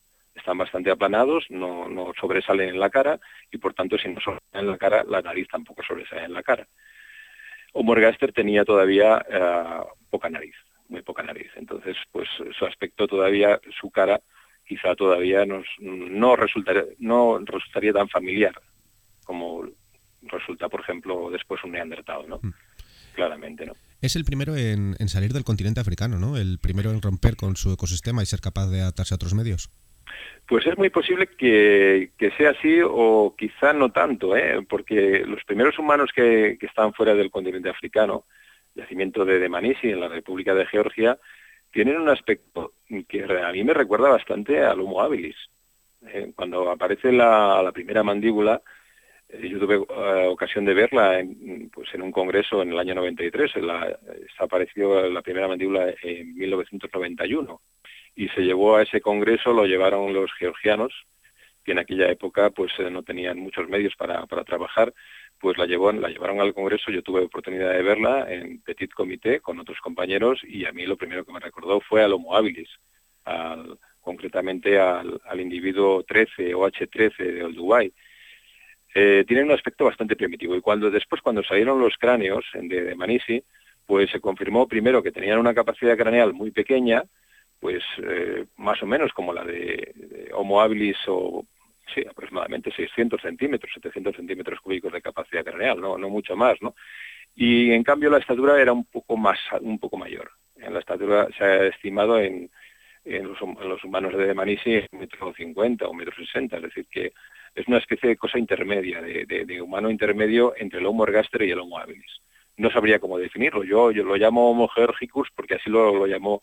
No sobresalen en la cara y, por tanto, si no sobresalen en la cara, la nariz tampoco sobresale en la cara. Homo ergaster tenía todavía poca nariz, muy poca nariz. Entonces, pues su aspecto todavía, su cara, quizá todavía no resultaría tan familiar como resulta, por ejemplo, después un neandertal, ¿no? Claramente, ¿no? Es el primero en salir del continente africano, ¿no? El primero en romper con su ecosistema y ser capaz de adaptarse a otros medios. Pues es muy posible que sea así o quizá no tanto, porque los primeros humanos que están fuera del continente africano, el yacimiento de Dmanisi en la República de Georgia, tienen un aspecto que a mí me recuerda bastante al Homo habilis. Cuando aparece la primera mandíbula, yo tuve ocasión de verla en un congreso en el año 93, apareció la primera mandíbula en 1991. Y se llevó a ese congreso, lo llevaron los georgianos, que en aquella época pues no tenían muchos medios para trabajar, pues la llevaron al congreso. Yo tuve oportunidad de verla en petit comité con otros compañeros y a mí lo primero que me recordó fue al Homo habilis, concretamente al individuo 13 o H13 de Olduvai. Tienen un aspecto bastante primitivo y cuando salieron los cráneos de Dmanisi, pues se confirmó primero que tenían una capacidad craneal muy pequeña, pues más o menos como la de Homo habilis o sí, aproximadamente 600 centímetros, 700 centímetros cúbicos de capacidad craneal, no mucho más, ¿no? Y en cambio la estatura era un poco mayor. En la estatura se ha estimado en los humanos de Dmanisi 1,50 m o 1,60 m, es decir que es una especie de cosa intermedia, de humano intermedio entre el Homo ergaster y el Homo habilis. No sabría cómo definirlo, yo lo llamo Homo georgicus porque así lo llamó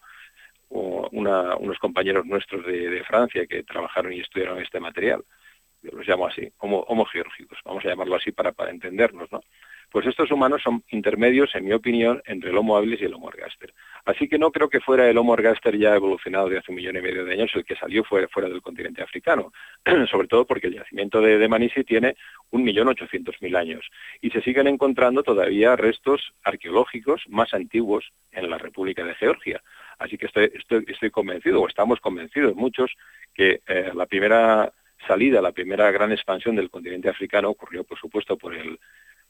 unos compañeros nuestros de Francia que trabajaron y estudiaron este material. Yo los llamo así, Homo georgicus, vamos a llamarlo así para entendernos, ¿no? Pues estos humanos son intermedios, en mi opinión, entre el Homo habilis y el Homo ergaster. Así que no creo que fuera el Homo ergaster ya evolucionado de hace 1,5 millones de años el que salió fuera del continente africano, sobre todo porque el yacimiento de Dmanisi tiene 1.800.000 años y se siguen encontrando todavía restos arqueológicos más antiguos en la República de Georgia. Así que estoy convencido, o estamos convencidos muchos, que la primera salida, la primera gran expansión del continente africano ocurrió, por supuesto, por el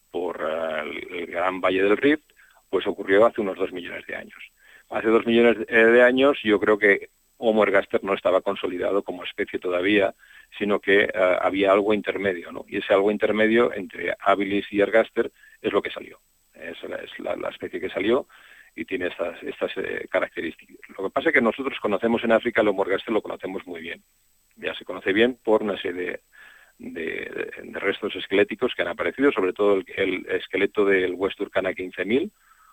gran Valle del Rift, pues ocurrió hace unos 2 millones de años. Hace 2 millones de años yo creo que Homo ergaster no estaba consolidado como especie todavía, sino que había algo intermedio, ¿no? Y ese algo intermedio entre habilis y ergaster es lo que salió. Es la especie que salió y tiene estas características. Lo que pasa es que nosotros conocemos en África el Homo ergaster, lo conocemos muy bien. Ya se conoce bien por una serie de restos esqueléticos que han aparecido, sobre todo el esqueleto del West Turkana 15.000,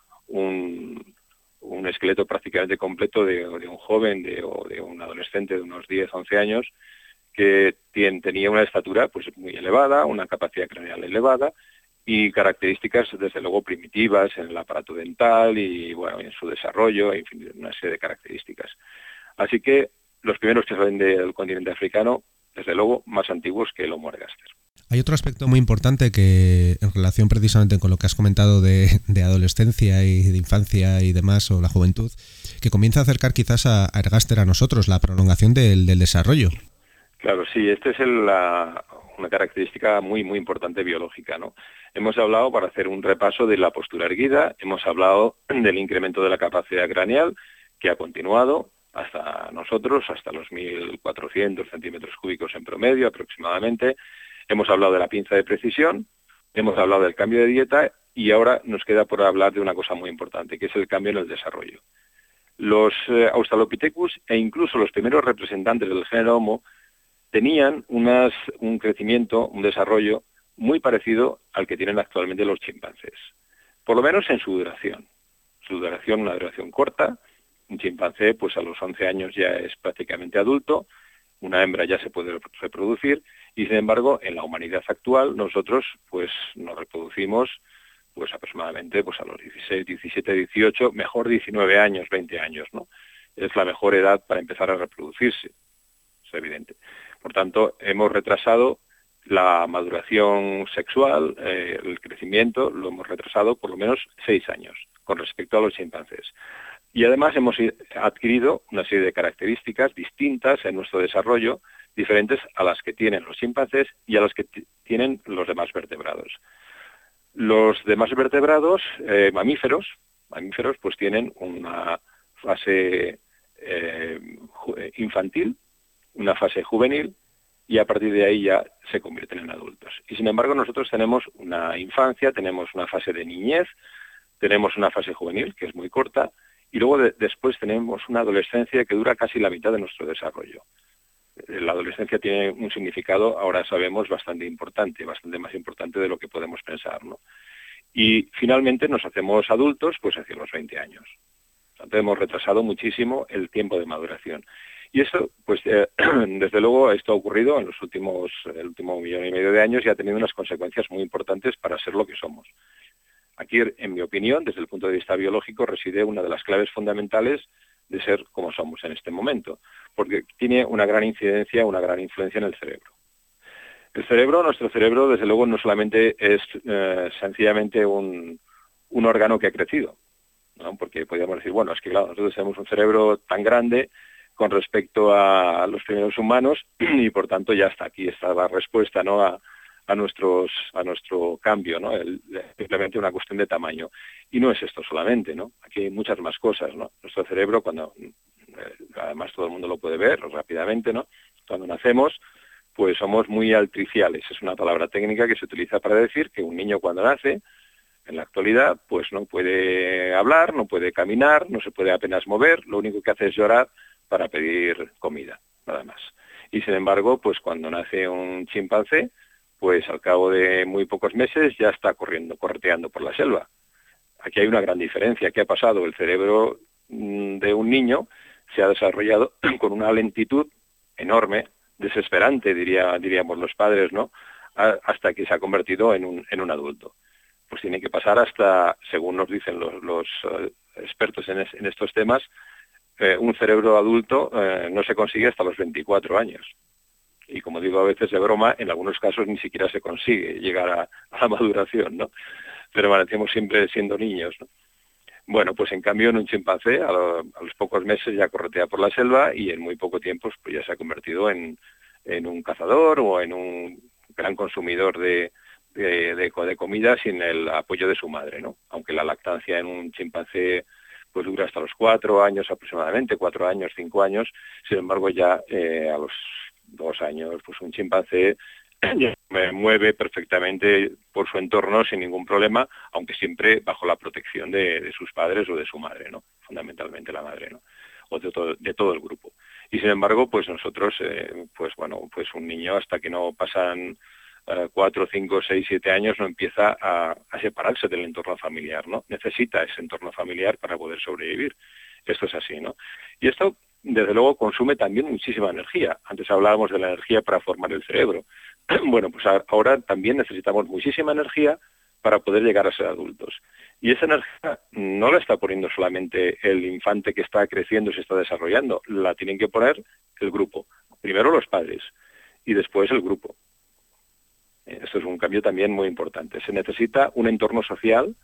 un esqueleto prácticamente completo de un joven o de un adolescente de unos 10, 11 años que tenía una estatura pues muy elevada, una capacidad craneal elevada y características desde luego primitivas en el aparato dental y bueno, en su desarrollo, en fin, una serie de características. Así que los primeros que salen del continente africano, desde luego, más antiguos que el Homo ergaster. Hay otro aspecto muy importante que, en relación precisamente con lo que has comentado de adolescencia y de infancia y demás, o la juventud, que comienza a acercar quizás a ergaster a nosotros, la prolongación del desarrollo. Claro, sí, esta es una característica muy importante biológica, ¿no? Hemos hablado, para hacer un repaso, de la postura erguida, hemos hablado del incremento de la capacidad craneal, que ha continuado hasta nosotros, hasta los 1.400 centímetros cúbicos en promedio aproximadamente. Hemos hablado de la pinza de precisión, hemos hablado del cambio de dieta y ahora nos queda por hablar de una cosa muy importante, que es el cambio en el desarrollo. Los Australopithecus e incluso los primeros representantes del género Homo tenían un crecimiento, un desarrollo muy parecido al que tienen actualmente los chimpancés, por lo menos en su duración. Una duración corta. Un chimpancé pues a los 11 años ya es prácticamente adulto, una hembra ya se puede reproducir y sin embargo en la humanidad actual nosotros pues nos reproducimos pues aproximadamente pues a los 16, 17, 18, mejor 19 años, 20 años, ¿no? Es la mejor edad para empezar a reproducirse, es evidente. Por tanto, hemos retrasado la maduración sexual, el crecimiento, lo hemos retrasado por lo menos 6 años con respecto a los chimpancés. Y además hemos adquirido una serie de características distintas en nuestro desarrollo, diferentes a las que tienen los chimpancés y a las que tienen los demás vertebrados. Los demás vertebrados, mamíferos, pues tienen una fase infantil, una fase juvenil, y a partir de ahí ya se convierten en adultos. Y sin embargo nosotros tenemos una infancia, tenemos una fase de niñez, tenemos una fase juvenil, que es muy corta, y luego después tenemos una adolescencia que dura casi la mitad de nuestro desarrollo. La adolescencia tiene un significado, ahora sabemos, bastante importante, bastante más importante de lo que podemos pensar, ¿no? Y finalmente nos hacemos adultos pues hacia los 20 años. Entonces hemos retrasado muchísimo el tiempo de maduración. Y eso, pues desde luego, esto ha ocurrido en el último 1,5 millones de años y ha tenido unas consecuencias muy importantes para ser lo que somos. Aquí, en mi opinión, desde el punto de vista biológico, reside una de las claves fundamentales de ser como somos en este momento, porque tiene una gran incidencia, una gran influencia en el cerebro. El cerebro, nuestro cerebro, desde luego, no solamente es sencillamente un órgano que ha crecido, ¿no? Porque podríamos decir, bueno, es que claro, nosotros tenemos un cerebro tan grande con respecto a los primeros humanos y por tanto ya está aquí, está la respuesta, ¿no? a nuestro cambio, ¿no? Simplemente una cuestión de tamaño. Y no es esto solamente, ¿no? Aquí hay muchas más cosas, ¿no? Nuestro cerebro, cuando además todo el mundo lo puede ver rápidamente, ¿no? Cuando nacemos, pues somos muy altriciales. Es una palabra técnica que se utiliza para decir que un niño cuando nace, en la actualidad, pues no puede hablar, no puede caminar, no se puede apenas mover, lo único que hace es llorar para pedir comida, nada más. Y sin embargo, pues cuando nace un chimpancé, pues al cabo de muy pocos meses ya está correteando por la selva. Aquí hay una gran diferencia. ¿Qué ha pasado? El cerebro de un niño se ha desarrollado con una lentitud enorme, desesperante, diríamos los padres, ¿no? Hasta que se ha convertido en un adulto. Pues tiene que pasar hasta, según nos dicen los expertos en estos temas, un cerebro adulto no se consigue hasta los 24 años. Y como digo a veces de broma, en algunos casos ni siquiera se consigue llegar a la maduración, ¿no? Permanecemos siempre siendo niños, ¿no? Bueno, pues en cambio en un chimpancé a los pocos meses ya corretea por la selva y en muy poco tiempo pues ya se ha convertido en un cazador o en un gran consumidor de comida sin el apoyo de su madre, ¿no? Aunque la lactancia en un chimpancé pues dura hasta los 4 años aproximadamente, 4 años, 5 años, sin embargo ya a los 2 años pues un chimpancé me mueve perfectamente por su entorno sin ningún problema, aunque siempre bajo la protección de sus padres o de su madre, ¿no? Fundamentalmente la madre, ¿no? O de todo el grupo. Y sin embargo, pues nosotros, pues un niño hasta que no pasan 4, 5, 6, 7 años no empieza a separarse del entorno familiar, ¿no? Necesita ese entorno familiar para poder sobrevivir. Esto es así, ¿no? Y esto, desde luego, consume también muchísima energía. Antes hablábamos de la energía para formar el cerebro. Bueno, pues ahora también necesitamos muchísima energía para poder llegar a ser adultos. Y esa energía no la está poniendo solamente el infante que está creciendo y se está desarrollando, la tienen que poner el grupo. Primero los padres y después el grupo. Esto es un cambio también muy importante. Se necesita un entorno social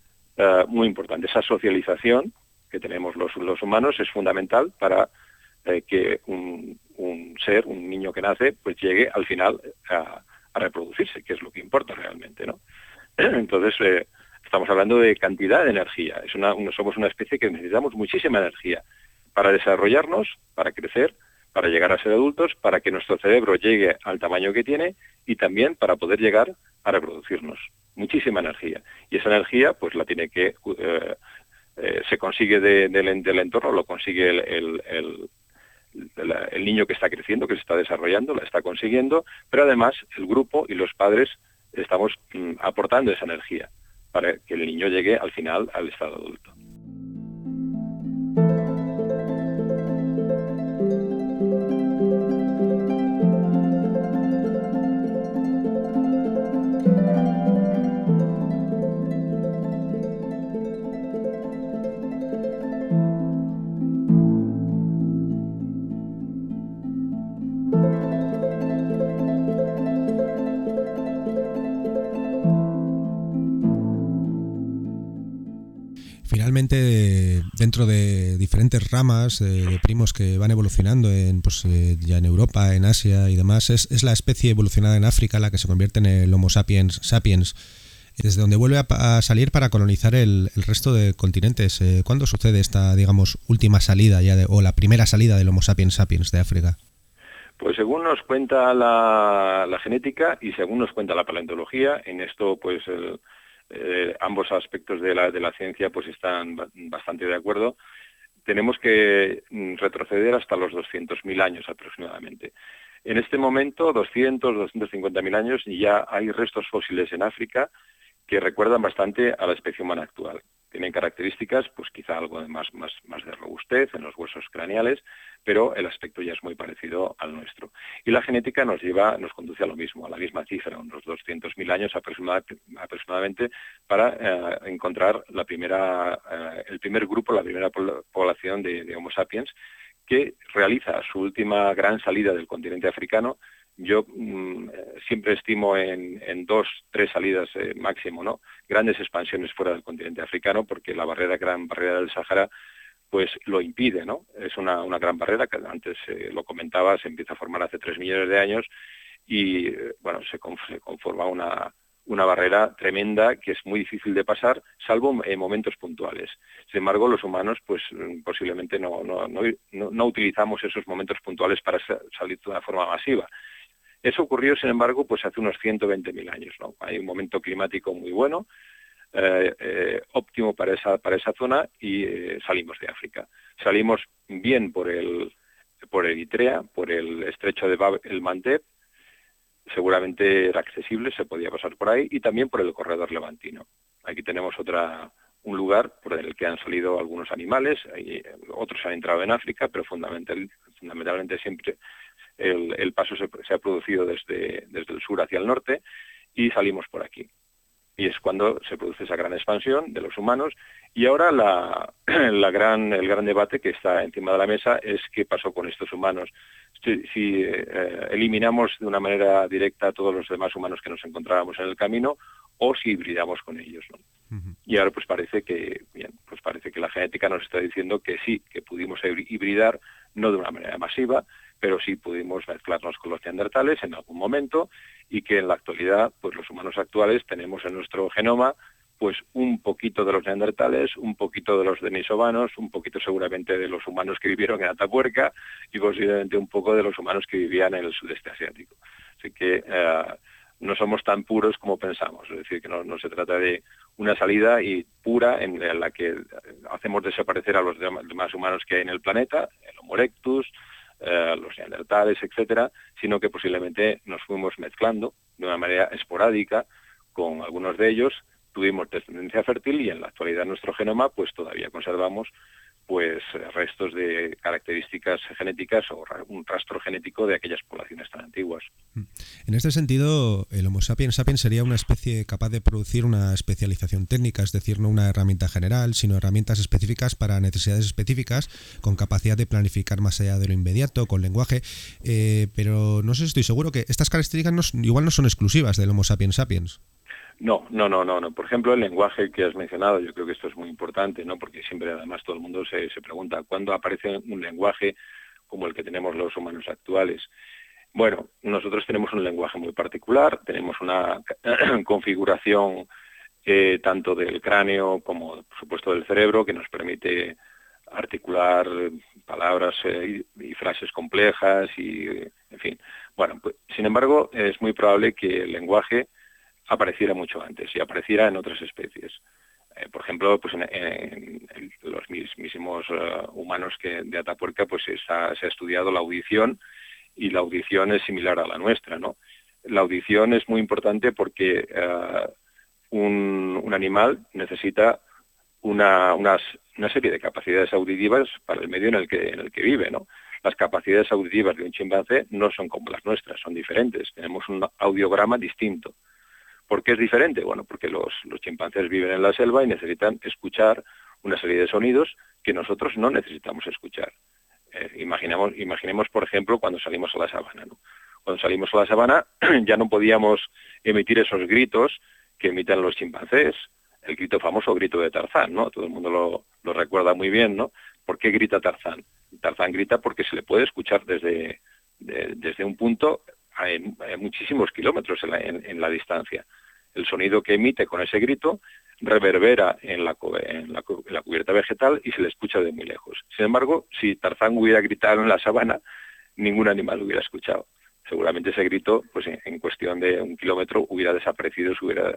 muy importante. Esa socialización que tenemos los humanos es fundamental para que un niño que nace, pues llegue al final a reproducirse, que es lo que importa realmente, ¿no? Entonces, estamos hablando de cantidad de energía. Somos una especie que necesitamos muchísima energía para desarrollarnos, para crecer, para llegar a ser adultos, para que nuestro cerebro llegue al tamaño que tiene y también para poder llegar a reproducirnos. Muchísima energía. Y esa energía, pues la tiene que... se consigue del entorno, lo consigue el niño que está creciendo, que se está desarrollando, la está consiguiendo, pero además el grupo y los padres estamos aportando esa energía para que el niño llegue al final al estado adulto. realmente dentro de diferentes ramas de primos que van evolucionando ya en Europa, en Asia y demás, es la especie evolucionada en África la que se convierte en el Homo sapiens sapiens, desde donde vuelve a salir para colonizar el resto de continentes. ¿Cuándo sucede esta, digamos, última salida o la primera salida del Homo sapiens sapiens de África? Pues según nos cuenta la genética y según nos cuenta la paleontología, en esto pues ambos aspectos de la ciencia pues están bastante de acuerdo. Tenemos que retroceder hasta los 200.000 años aproximadamente. En este momento, 250.000 años, ya hay restos fósiles en África que recuerdan bastante a la especie humana actual. Tienen características, pues quizá algo de más de robustez en los huesos craneales, pero el aspecto ya es muy parecido al nuestro. Y la genética nos conduce a lo mismo, a la misma cifra, unos 200.000 años aproximadamente, para encontrar el primer grupo, la primera población de Homo sapiens, que realiza su última gran salida del continente africano. Yo siempre estimo en 2-3 salidas máximo, ¿no? Grandes expansiones fuera del continente africano, porque la gran barrera del Sáhara pues lo impide, ¿no? Es una gran barrera que antes lo comentaba, se empieza a formar hace 3 millones de años y bueno, se conforma una barrera tremenda que es muy difícil de pasar, salvo en momentos puntuales. Sin embargo, los humanos pues posiblemente no utilizamos esos momentos puntuales para salir de una forma masiva. Eso ocurrió, sin embargo, pues hace unos 120.000 años, ¿no? Hay un momento climático muy bueno, óptimo para esa zona y salimos de África. Salimos bien por Eritrea, por el estrecho de Bab el Mandeb, seguramente era accesible, se podía pasar por ahí, y también por el corredor levantino. Aquí tenemos un lugar por el que han salido algunos animales, otros han entrado en África, pero fundamentalmente siempre el paso se ha producido desde el sur hacia el norte y salimos por aquí. Y es cuando se produce esa gran expansión de los humanos. Y ahora el gran debate que está encima de la mesa es qué pasó con estos humanos. Si eliminamos de una manera directa a todos los demás humanos que nos encontrábamos en el camino o si hibridamos con ellos, ¿no? Uh-huh. Y ahora pues parece que la genética nos está diciendo que sí, que pudimos hibridar, no de una manera masiva, pero sí pudimos mezclarnos con los neandertales en algún momento y que en la actualidad pues los humanos actuales tenemos en nuestro genoma pues un poquito de los neandertales, un poquito de los denisovanos, un poquito seguramente de los humanos que vivieron en Atapuerca y posiblemente un poco de los humanos que vivían en el sudeste asiático. Así que no somos tan puros como pensamos, es decir, que no se trata de una salida pura en la que hacemos desaparecer a los demás humanos que hay en el planeta, el Homo erectus, los neandertales, etcétera, sino que posiblemente nos fuimos mezclando de una manera esporádica con algunos de ellos, tuvimos descendencia fértil y en la actualidad nuestro genoma pues todavía conservamos pues restos de características genéticas o un rastro genético de aquellas poblaciones tan antiguas. En este sentido, el Homo sapiens sapiens sería una especie capaz de producir una especialización técnica, es decir, no una herramienta general, sino herramientas específicas para necesidades específicas, con capacidad de planificar más allá de lo inmediato, con lenguaje, pero no sé si estoy seguro que estas características igual no son exclusivas del Homo sapiens sapiens. No. Por ejemplo, el lenguaje que has mencionado, yo creo que esto es muy importante, ¿no? Porque siempre, además, todo el mundo se pregunta ¿cuándo aparece un lenguaje como el que tenemos los humanos actuales? Bueno, nosotros tenemos un lenguaje muy particular, tenemos una configuración tanto del cráneo como, por supuesto, del cerebro, que nos permite articular palabras y frases complejas y, en fin. Bueno, pues, sin embargo, es muy probable que el lenguaje apareciera mucho antes y apareciera en otras especies. Por ejemplo, pues en los mismísimos humanos de Atapuerca pues se ha estudiado la audición y la audición es similar a la nuestra, ¿no? La audición es muy importante porque un animal necesita una serie de capacidades auditivas para el medio en el que vive, ¿no? Las capacidades auditivas de un chimpancé no son como las nuestras, son diferentes. Tenemos un audiograma distinto. ¿Por qué es diferente? Bueno, porque los chimpancés viven en la selva y necesitan escuchar una serie de sonidos que nosotros no necesitamos escuchar. Imaginemos, por ejemplo, cuando salimos a la sabana, ¿no? Cuando salimos a la sabana ya no podíamos emitir esos gritos que emiten los chimpancés, el grito famoso, grito de Tarzán, ¿no? Todo el mundo lo recuerda muy bien, ¿no? ¿Por qué grita Tarzán? Tarzán grita porque se le puede escuchar desde un punto a muchísimos kilómetros en la distancia. El sonido que emite con ese grito reverbera en la cubierta vegetal y se le escucha de muy lejos. Sin embargo, si Tarzán hubiera gritado en la sabana, ningún animal lo hubiera escuchado. Seguramente ese grito, pues en cuestión de 1 kilómetro, hubiera desaparecido,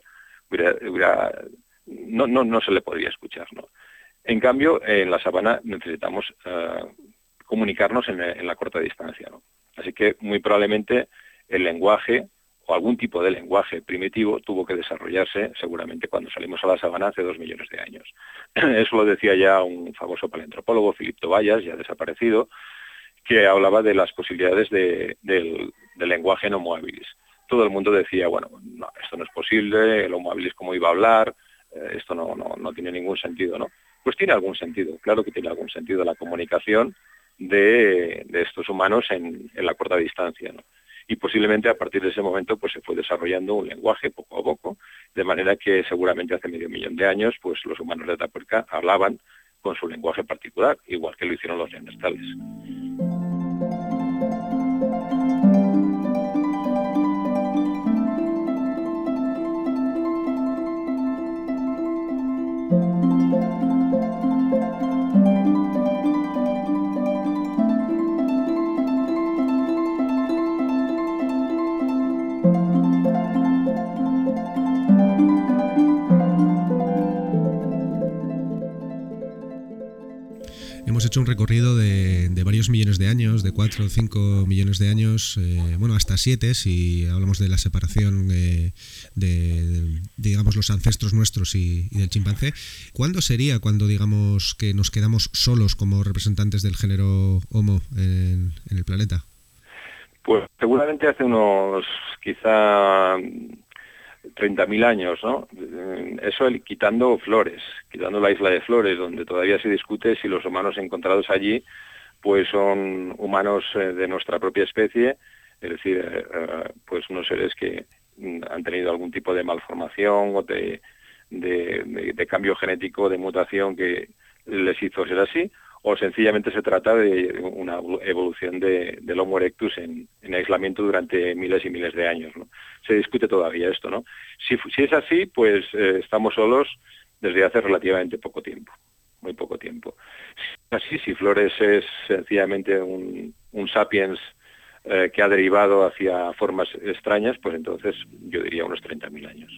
no se le podría escuchar, ¿no? En cambio, en la sabana necesitamos comunicarnos en la corta distancia, ¿no? Así que muy probablemente el lenguaje o algún tipo de lenguaje primitivo tuvo que desarrollarse seguramente cuando salimos a la sabana hace 2 millones de años. Eso lo decía ya un famoso paleontropólogo, Philippe Tobias, ya desaparecido, que hablaba de las posibilidades del lenguaje en Homo habilis. Todo el mundo decía, bueno, no, esto no es posible, el Homo habilis cómo iba a hablar, esto no tiene ningún sentido, ¿no? Pues tiene algún sentido, claro que tiene algún sentido la comunicación de estos humanos en la corta distancia, ¿no? Y posiblemente a partir de ese momento pues se fue desarrollando un lenguaje poco a poco, de manera que seguramente hace 500.000 de años pues los humanos de Atapuerca hablaban con su lenguaje particular, igual que lo hicieron los neandertales. Hemos hecho un recorrido de varios millones de años, de 4 o 5 millones de años, bueno, hasta 7 si hablamos de la separación de digamos, los ancestros nuestros y del chimpancé. ¿Cuándo sería cuando, digamos, que nos quedamos solos como representantes del género Homo en el planeta? Pues seguramente hace unos, quizá 30.000 años, ¿no? Eso quitando Flores, quitando la isla de Flores, donde todavía se discute si los humanos encontrados allí pues son humanos de nuestra propia especie, es decir, pues unos seres que han tenido algún tipo de malformación o de cambio genético, de mutación que les hizo ser así, o sencillamente se trata de una evolución del Homo erectus en aislamiento durante miles y miles de años, ¿no? Se discute todavía esto, ¿no? Si es así, pues estamos solos desde hace relativamente poco tiempo, muy poco tiempo. Si Flores es sencillamente un sapiens que ha derivado hacia formas extrañas, pues entonces yo diría unos 30.000 años.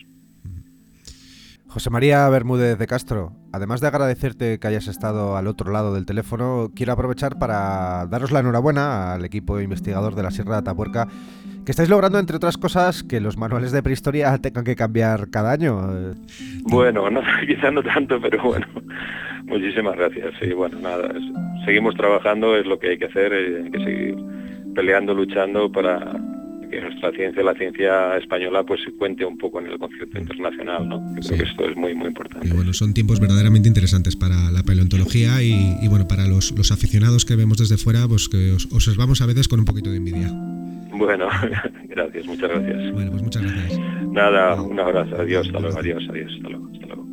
José María Bermúdez de Castro, además de agradecerte que hayas estado al otro lado del teléfono, quiero aprovechar para daros la enhorabuena al equipo investigador de la Sierra de Atapuerca, que estáis logrando, entre otras cosas, que los manuales de prehistoria tengan que cambiar cada año. Bueno, no, quizás no tanto, pero bueno, muchísimas gracias. Sí, bueno, nada, seguimos trabajando, es lo que hay que hacer, hay que seguir peleando, luchando para que nuestra ciencia, la ciencia española, pues se cuente un poco en el concierto internacional, ¿no? Yo creo que esto es muy, muy importante. Y bueno, son tiempos verdaderamente interesantes para la paleontología y bueno, para los aficionados que vemos desde fuera, pues que os observamos a veces con un poquito de envidia. Bueno, gracias, muchas gracias. Bueno, pues muchas gracias. Nada, un abrazo, adiós, hasta luego, adiós, hasta luego, hasta luego.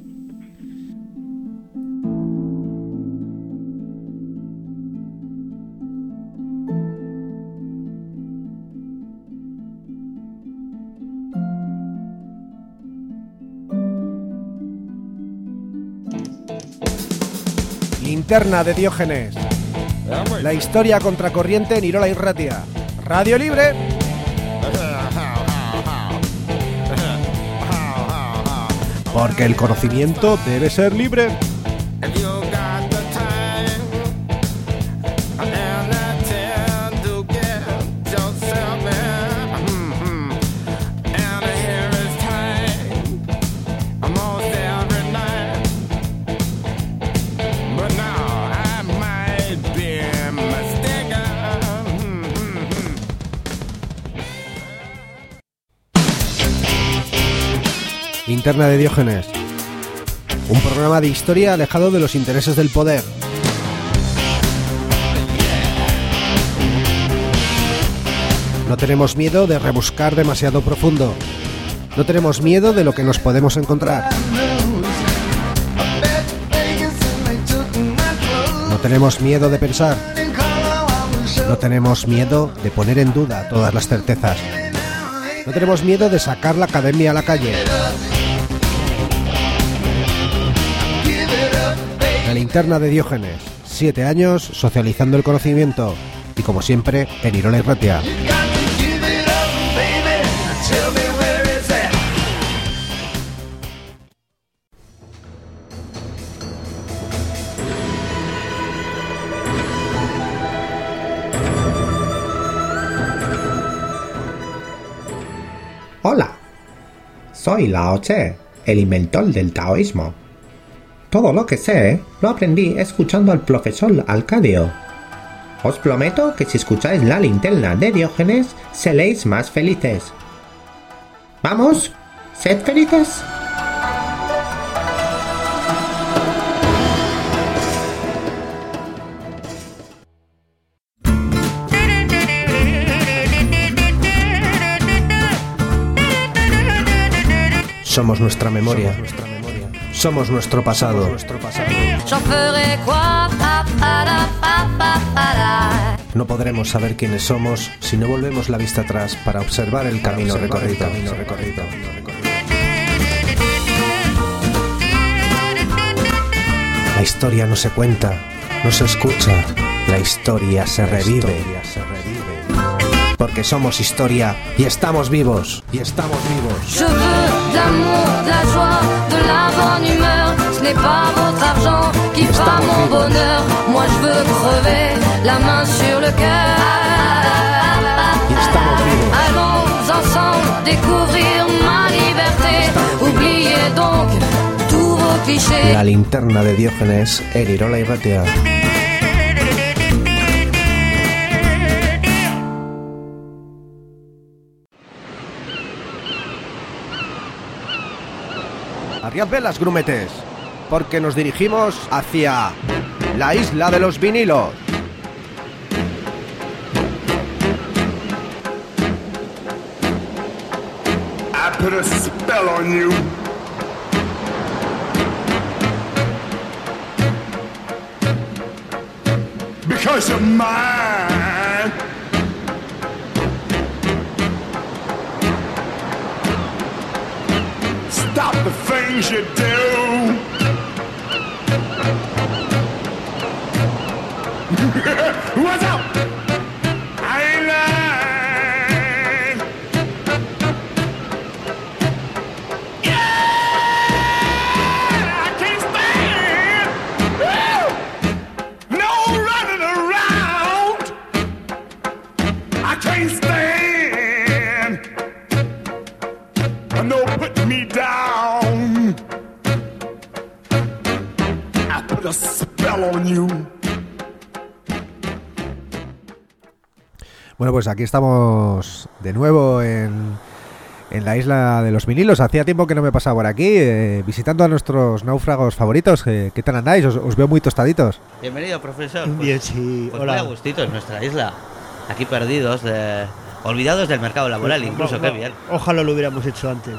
Linterna de Diógenes. La historia contracorriente en Irola Irratia. Radio Libre. Porque el conocimiento debe ser libre. Linterna de Diógenes, un programa de historia alejado de los intereses del poder. No tenemos miedo de rebuscar demasiado profundo. No tenemos miedo de lo que nos podemos encontrar. tenemos miedo de pensar. No tenemos miedo de poner en duda todas las certezas. No tenemos miedo de sacar la academia a la calle. La linterna de Diógenes. 7 años socializando el conocimiento. Y como siempre, en Irola y Ratia. Hola, soy Lao Tse, el inventor del taoísmo. Todo lo que sé lo aprendí escuchando al profesor Arcadio. Os prometo que si escucháis la linterna de Diógenes, seréis más felices. ¡Vamos! ¡Sed felices! Somos nuestra memoria. Somos nuestro pasado. No podremos saber quiénes somos si no volvemos la vista atrás para observar el camino recorrido. La historia no se cuenta, no se escucha, la historia se revive. Porque somos historia y estamos vivos. Je veux de l'amour, de la joie, de la bonne humeur. Ce n'est pas votre argent qui fera mon bonheur. Moi je veux crever la main sur le cœur. Allons ensemble découvrir ma liberté. Oubliez donc tous vos clichés. La linterna de Diógenes, en Irola y Ratia. Arriad velas, grumetes, porque nos dirigimos hacia la isla de los vinilos. I put a spell on you. Because you're mine. Stop the things you do. What's up? I ain't lying. Yeah, I can't stand. Woo! No running around. I can't stand. No put me down. I put a spell on you. Bueno, pues aquí estamos de nuevo en la isla de los vinilos. Hacía tiempo que no me pasaba por aquí, visitando a nuestros náufragos favoritos. ¿Qué tal andáis? Os veo muy tostaditos. Bienvenido, profesor. Pues, bien, sí. pues hola. muy a gustito en nuestra isla. Aquí perdidos, olvidados del mercado laboral, incluso, qué bien. Ojalá lo hubiéramos hecho antes.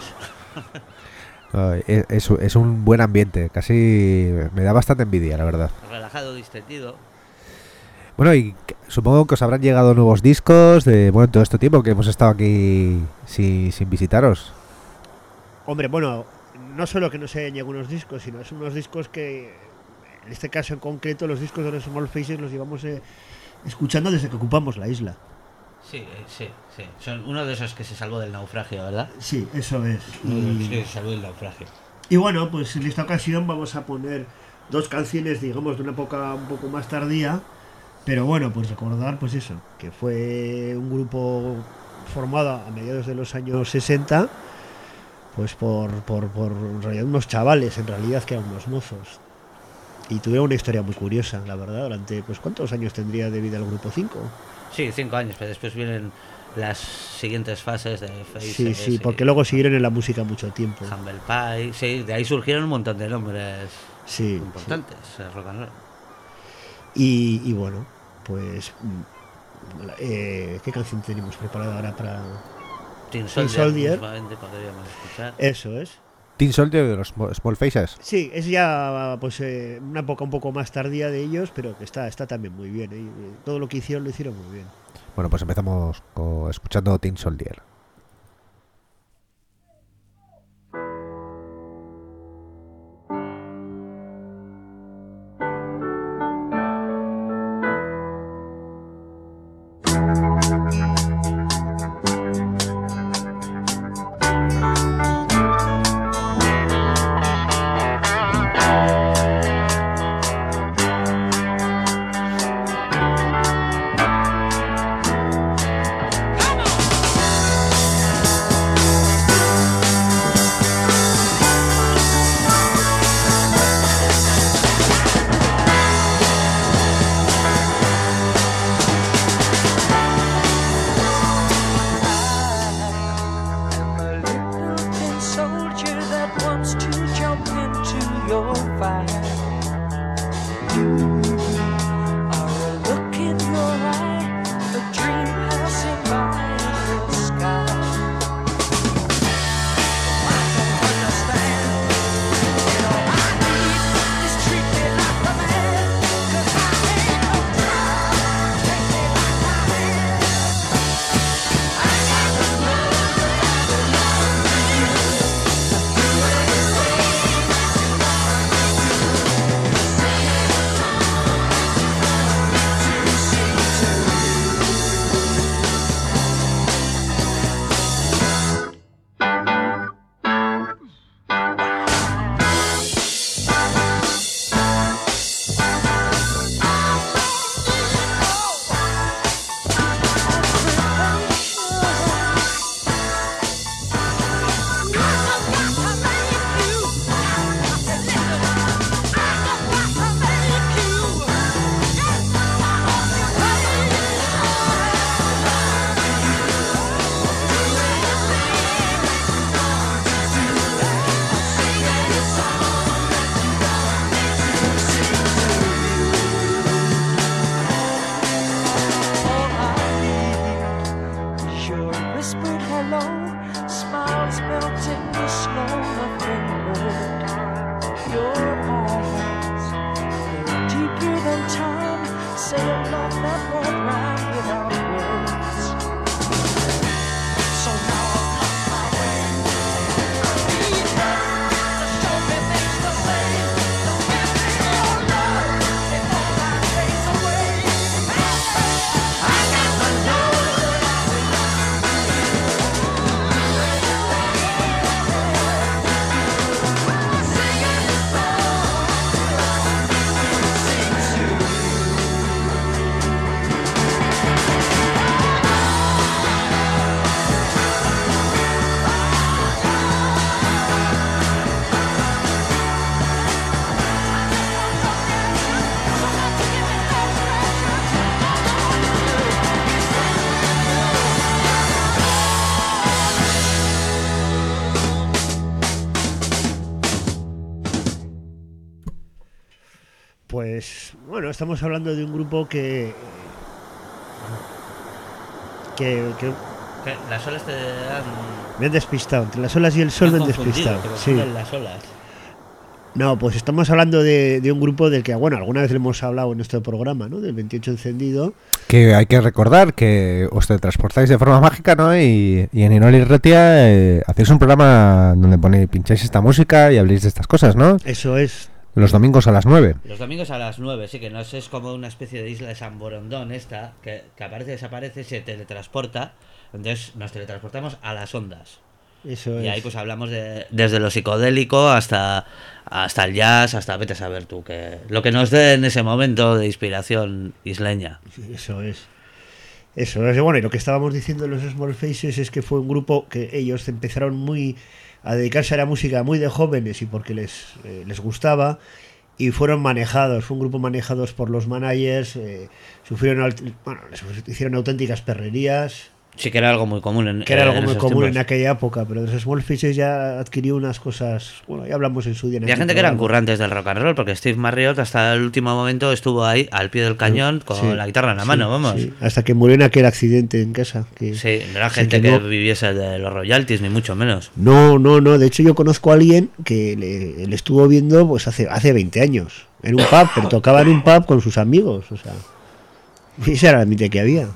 Es un buen ambiente, casi me da bastante envidia, la verdad. Relajado, distendido. Bueno, y supongo que os habrán llegado nuevos discos de todo este tiempo que hemos estado aquí sin visitaros. Hombre, bueno, no solo que no se hayan llegado unos discos, sino es unos discos que, en este caso en concreto, los discos de los Small Faces los llevamos escuchando desde que ocupamos la isla. Sí. Son uno de esos que se salvó del naufragio, ¿verdad? Sí, eso es. Uno de los que se salvó del naufragio. Y bueno, pues en esta ocasión vamos a poner dos canciones, digamos, de una época un poco más tardía. Pero bueno, pues recordar, pues eso, que fue un grupo formado a mediados de los años 60, pues por en realidad unos chavales, en realidad, que eran unos mozos. Y tuvieron una historia muy curiosa, la verdad, durante, pues ¿cuántos años tendría de vida el grupo? 5. Sí, 5 años, pero después vienen las siguientes fases de Faces. Sí, porque luego siguieron en la música mucho tiempo. Humble Pie, sí, de ahí surgieron un montón de nombres importantes, rock and roll. Y bueno, pues ¿qué canción tenemos preparada ahora para Tin Soldier? Podríamos escuchar. Eso es. Teen Soldier de los Small Faces. Sí, es ya pues una época un poco más tardía de ellos, pero que está también muy bien. Todo lo que hicieron lo hicieron muy bien. Bueno, pues empezamos escuchando Teen Soldier. Pues bueno, estamos hablando de un grupo que las olas te dan... me han despistado, entre las olas y el sol me han despistado. Sí. Las olas. No, pues estamos hablando de un grupo del que, bueno, alguna vez le hemos hablado en nuestro programa, ¿no? Del 28 encendido. Que hay que recordar que os teletransportáis de forma mágica, ¿no? Y en Inol y Retia hacéis un programa donde pincháis esta música y habléis de estas cosas, ¿no? Eso es. Los domingos a las 9. Los domingos a las 9, sí, que no es como una especie de isla de San Borondón esta, que aparece, desaparece, se teletransporta. Entonces nos teletransportamos a las ondas. Eso y es. ahí pues hablamos desde lo psicodélico hasta el jazz, hasta vete a saber tú, que lo que nos dé en ese momento de inspiración isleña. Eso es. Eso es. Bueno, y lo que estábamos diciendo de los Small Faces es que fue un grupo que ellos empezaron a dedicarse a la música muy de jóvenes y porque les gustaba, y fueron manejados, fue un grupo manejados por los managers, les hicieron auténticas perrerías. Sí que era algo muy común en que era algo en muy esos común en tiempos. aquella época, pero los Small Faces ya adquirió unas cosas, bueno, ya hablamos en su día. En Había este gente que eran programa. currantes del rock and roll, porque Steve Marriott hasta el último momento estuvo ahí al pie del cañón con Sí, la guitarra en la sí, mano, vamos. sí, hasta que murió en aquel accidente en casa. Que Sí, no era se gente que quemó. viviese de los royalties, ni mucho menos. No, de hecho yo conozco a alguien que le estuvo viendo pues hace 20 años, en un pub, pero tocaba en un pub con sus amigos, o sea, y ese era el ambiente que había.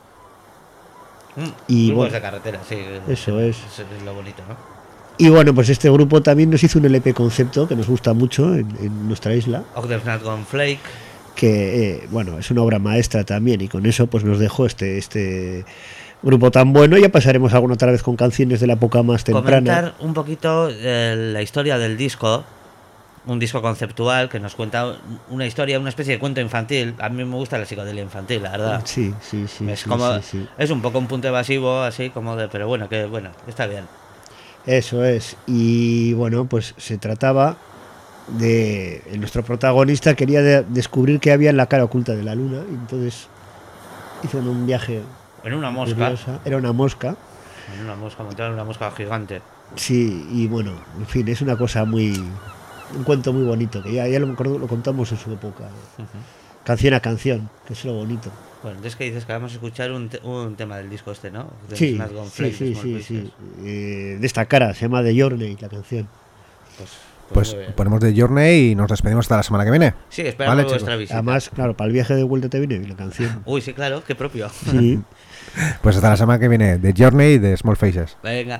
Y Grupos bueno, de carretera, sí. eso es. Eso es lo bonito, ¿no? Y bueno, pues este grupo también nos hizo un LP concepto que nos gusta mucho en nuestra isla, Octave Gone Flake. que bueno, es una obra maestra también, y con eso pues nos dejó este grupo tan bueno. Ya pasaremos alguna otra vez con canciones de la época más temprana. Comentar un poquito la historia del disco, un disco conceptual que nos cuenta una historia, una especie de cuento infantil. A mí me gusta la psicodelia infantil, la verdad. Sí, Es sí, como, sí. es un poco un punto evasivo, así como de, pero bueno, que bueno, está bien. Eso es. Y bueno, pues se trataba de nuestro protagonista quería descubrir qué había en la cara oculta de la luna, y entonces hizo un viaje. En una mosca, curiosa. Era una mosca. montada en una mosca gigante. Sí, y bueno, en fin, es una cosa un cuento muy bonito, que ya lo contamos en su época. Canción a canción, que es lo bonito. Bueno, entonces que dices que vamos a escuchar un tema del disco este, ¿no? De Sí, Snap Gone Flake, de Small Faces. De esta cara, se llama The Journey, la canción. Pues muy bien. ponemos The Journey y nos despedimos hasta la semana que viene. Sí, esperamos Vale, vuestra chicos. visita. Además, claro, para el viaje de vuelta te viene bien la canción. Uy, sí, claro, qué propio. Sí. Pues hasta la semana que viene, The Journey de Small Faces. Venga.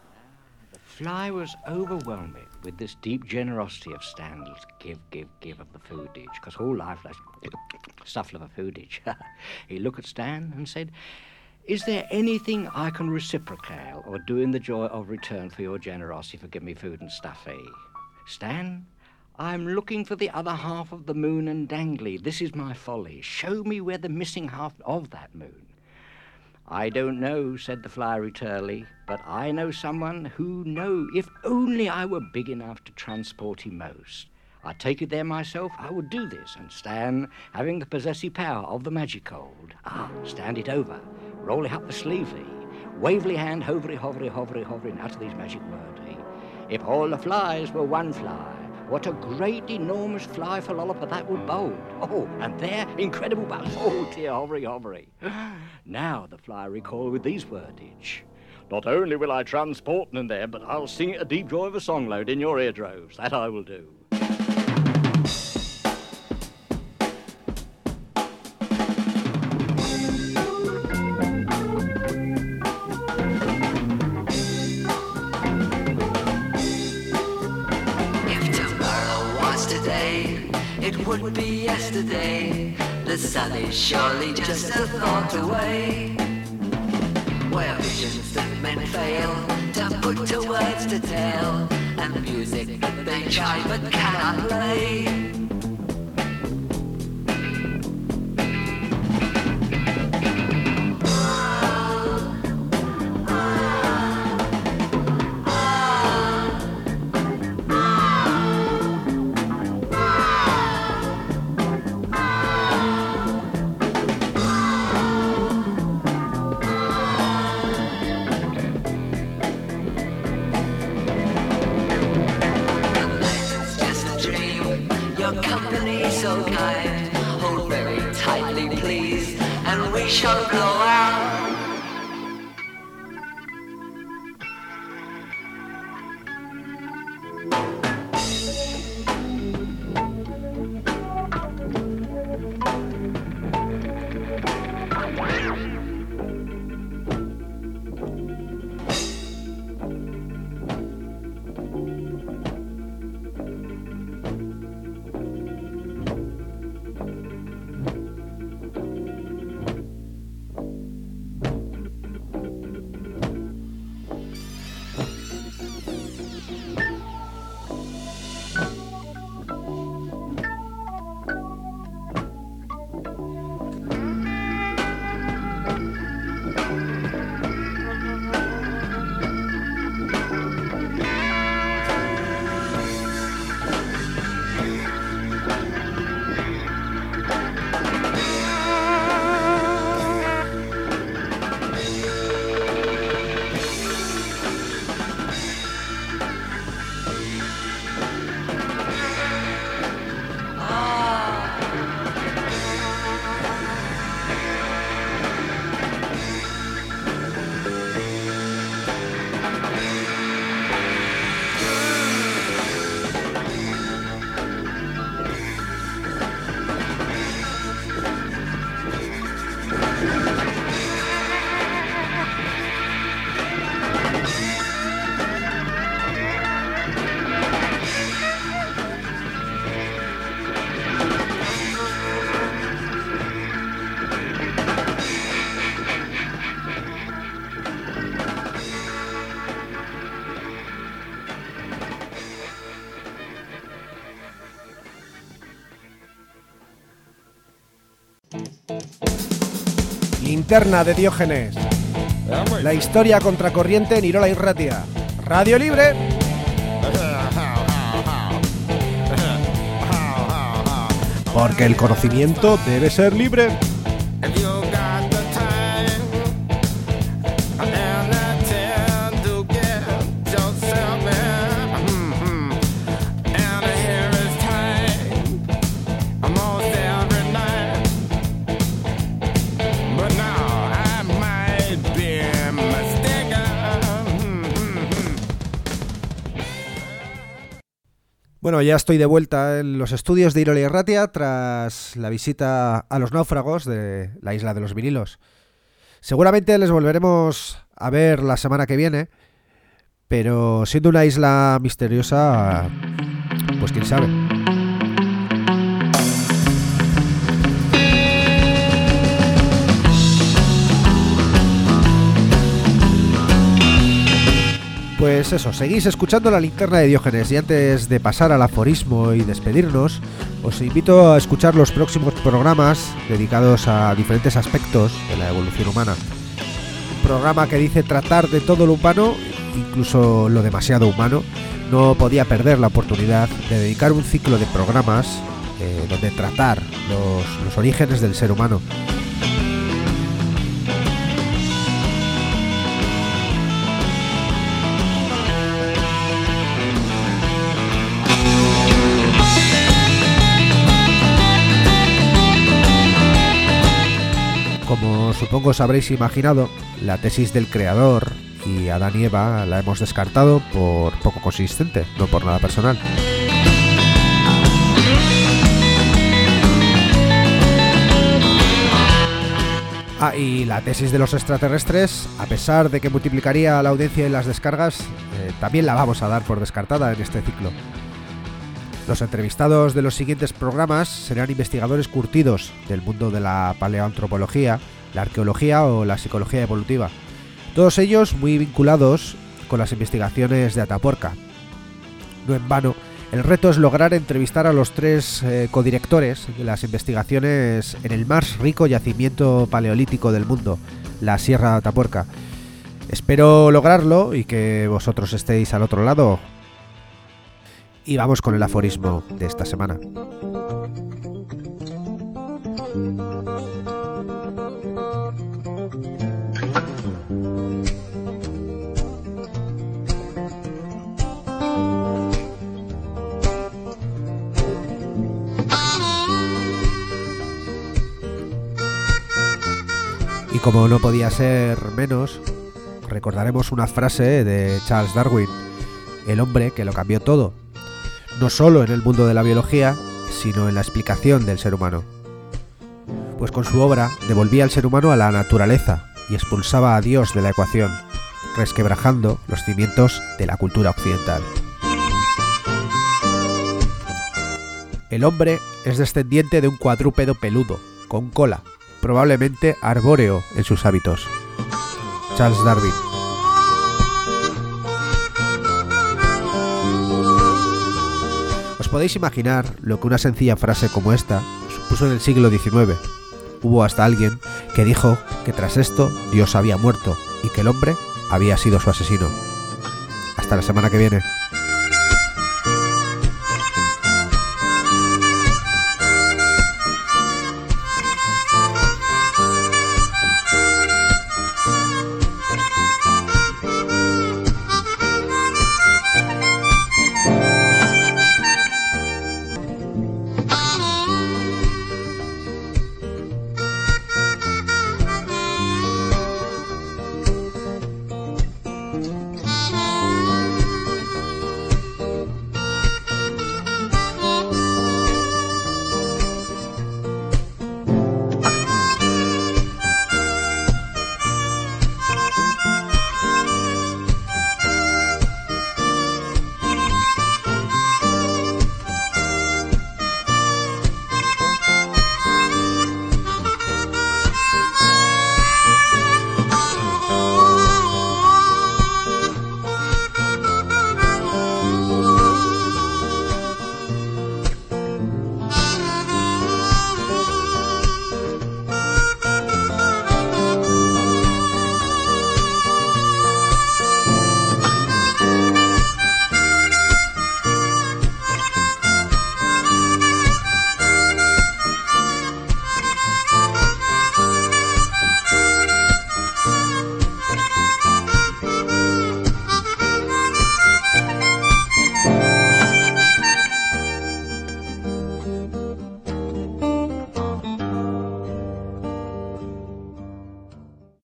Fly was overwhelmed with this deep generosity of Stan's give of the foodage, because whole life like stuff of a foodage. He looked at Stan and said, "Is there anything I can reciprocate or do in the joy of return for your generosity for giving me food and stuff, eh? Stan, I'm looking for the other half of the moon and dangly. This is my folly. Show me where the missing half of that moon." "I don't know," said the fiery Turley, "but I know someone who know. If only I were big enough to transport him most. I'd take it there myself, I would do this, and Stan, having the possessive power of the magic hold, stand it over, roll it up the sleevely, wavely hand, hovery, hovery, hovery, hovery, and utter these magic words, eh? If all the flies were one fly, what a great, enormous fly for lollop that would bold. Oh, and there, incredible bugs. Oh, dear, hovery, hovery. Now the fly recall with these wordage. Not only will I transport them there, but I'll sing it a deep joy of a song load in your eardroves. That I will do. It would be yesterday. The sun is surely just a thought away. Where visions that men fail to put to words to tell, and music that they try but cannot play. So kind, hold very tightly please, and we shall blow out. linterna de Diógenes. La historia contracorriente en Irola Irratia. Radio Libre. Porque el conocimiento debe ser libre. Bueno, ya estoy de vuelta en los estudios de Irola Irratia tras la visita a los náufragos de la isla de los vinilos. Seguramente les volveremos a ver la semana que viene, pero siendo una isla misteriosa, pues quién sabe. Pues eso, seguís escuchando la linterna de Diógenes y antes de pasar al aforismo y despedirnos, os invito a escuchar los próximos programas dedicados a diferentes aspectos de la evolución humana. Un programa que dice tratar de todo lo humano, incluso lo demasiado humano. No podía perder la oportunidad de dedicar un ciclo de programas donde tratar los orígenes del ser humano. Como supongo os habréis imaginado, la tesis del creador y Adán y Eva la hemos descartado por poco consistente, no por nada personal. Y la tesis de los extraterrestres, a pesar de que multiplicaría la audiencia y las descargas, también la vamos a dar por descartada en este ciclo. Los entrevistados de los siguientes programas serán investigadores curtidos del mundo de la paleoantropología, la arqueología o la psicología evolutiva. Todos ellos muy vinculados con las investigaciones de Atapuerca. No en vano, el reto es lograr entrevistar a los tres codirectores de las investigaciones en el más rico yacimiento paleolítico del mundo, la Sierra de Atapuerca. Espero lograrlo y que vosotros estéis al otro lado. Y vamos con el aforismo de esta semana. Y como no podía ser menos, recordaremos una frase de Charles Darwin, el hombre que lo cambió todo. No solo en el mundo de la biología, sino en la explicación del ser humano. Pues con su obra devolvía al ser humano a la naturaleza y expulsaba a Dios de la ecuación, resquebrajando los cimientos de la cultura occidental. El hombre es descendiente de un cuadrúpedo peludo, con cola, probablemente arbóreo en sus hábitos. Charles Darwin. Podéis imaginar lo que una sencilla frase como esta supuso en el siglo XIX. Hubo hasta alguien que dijo que tras esto Dios había muerto y que el hombre había sido su asesino. Hasta la semana que viene.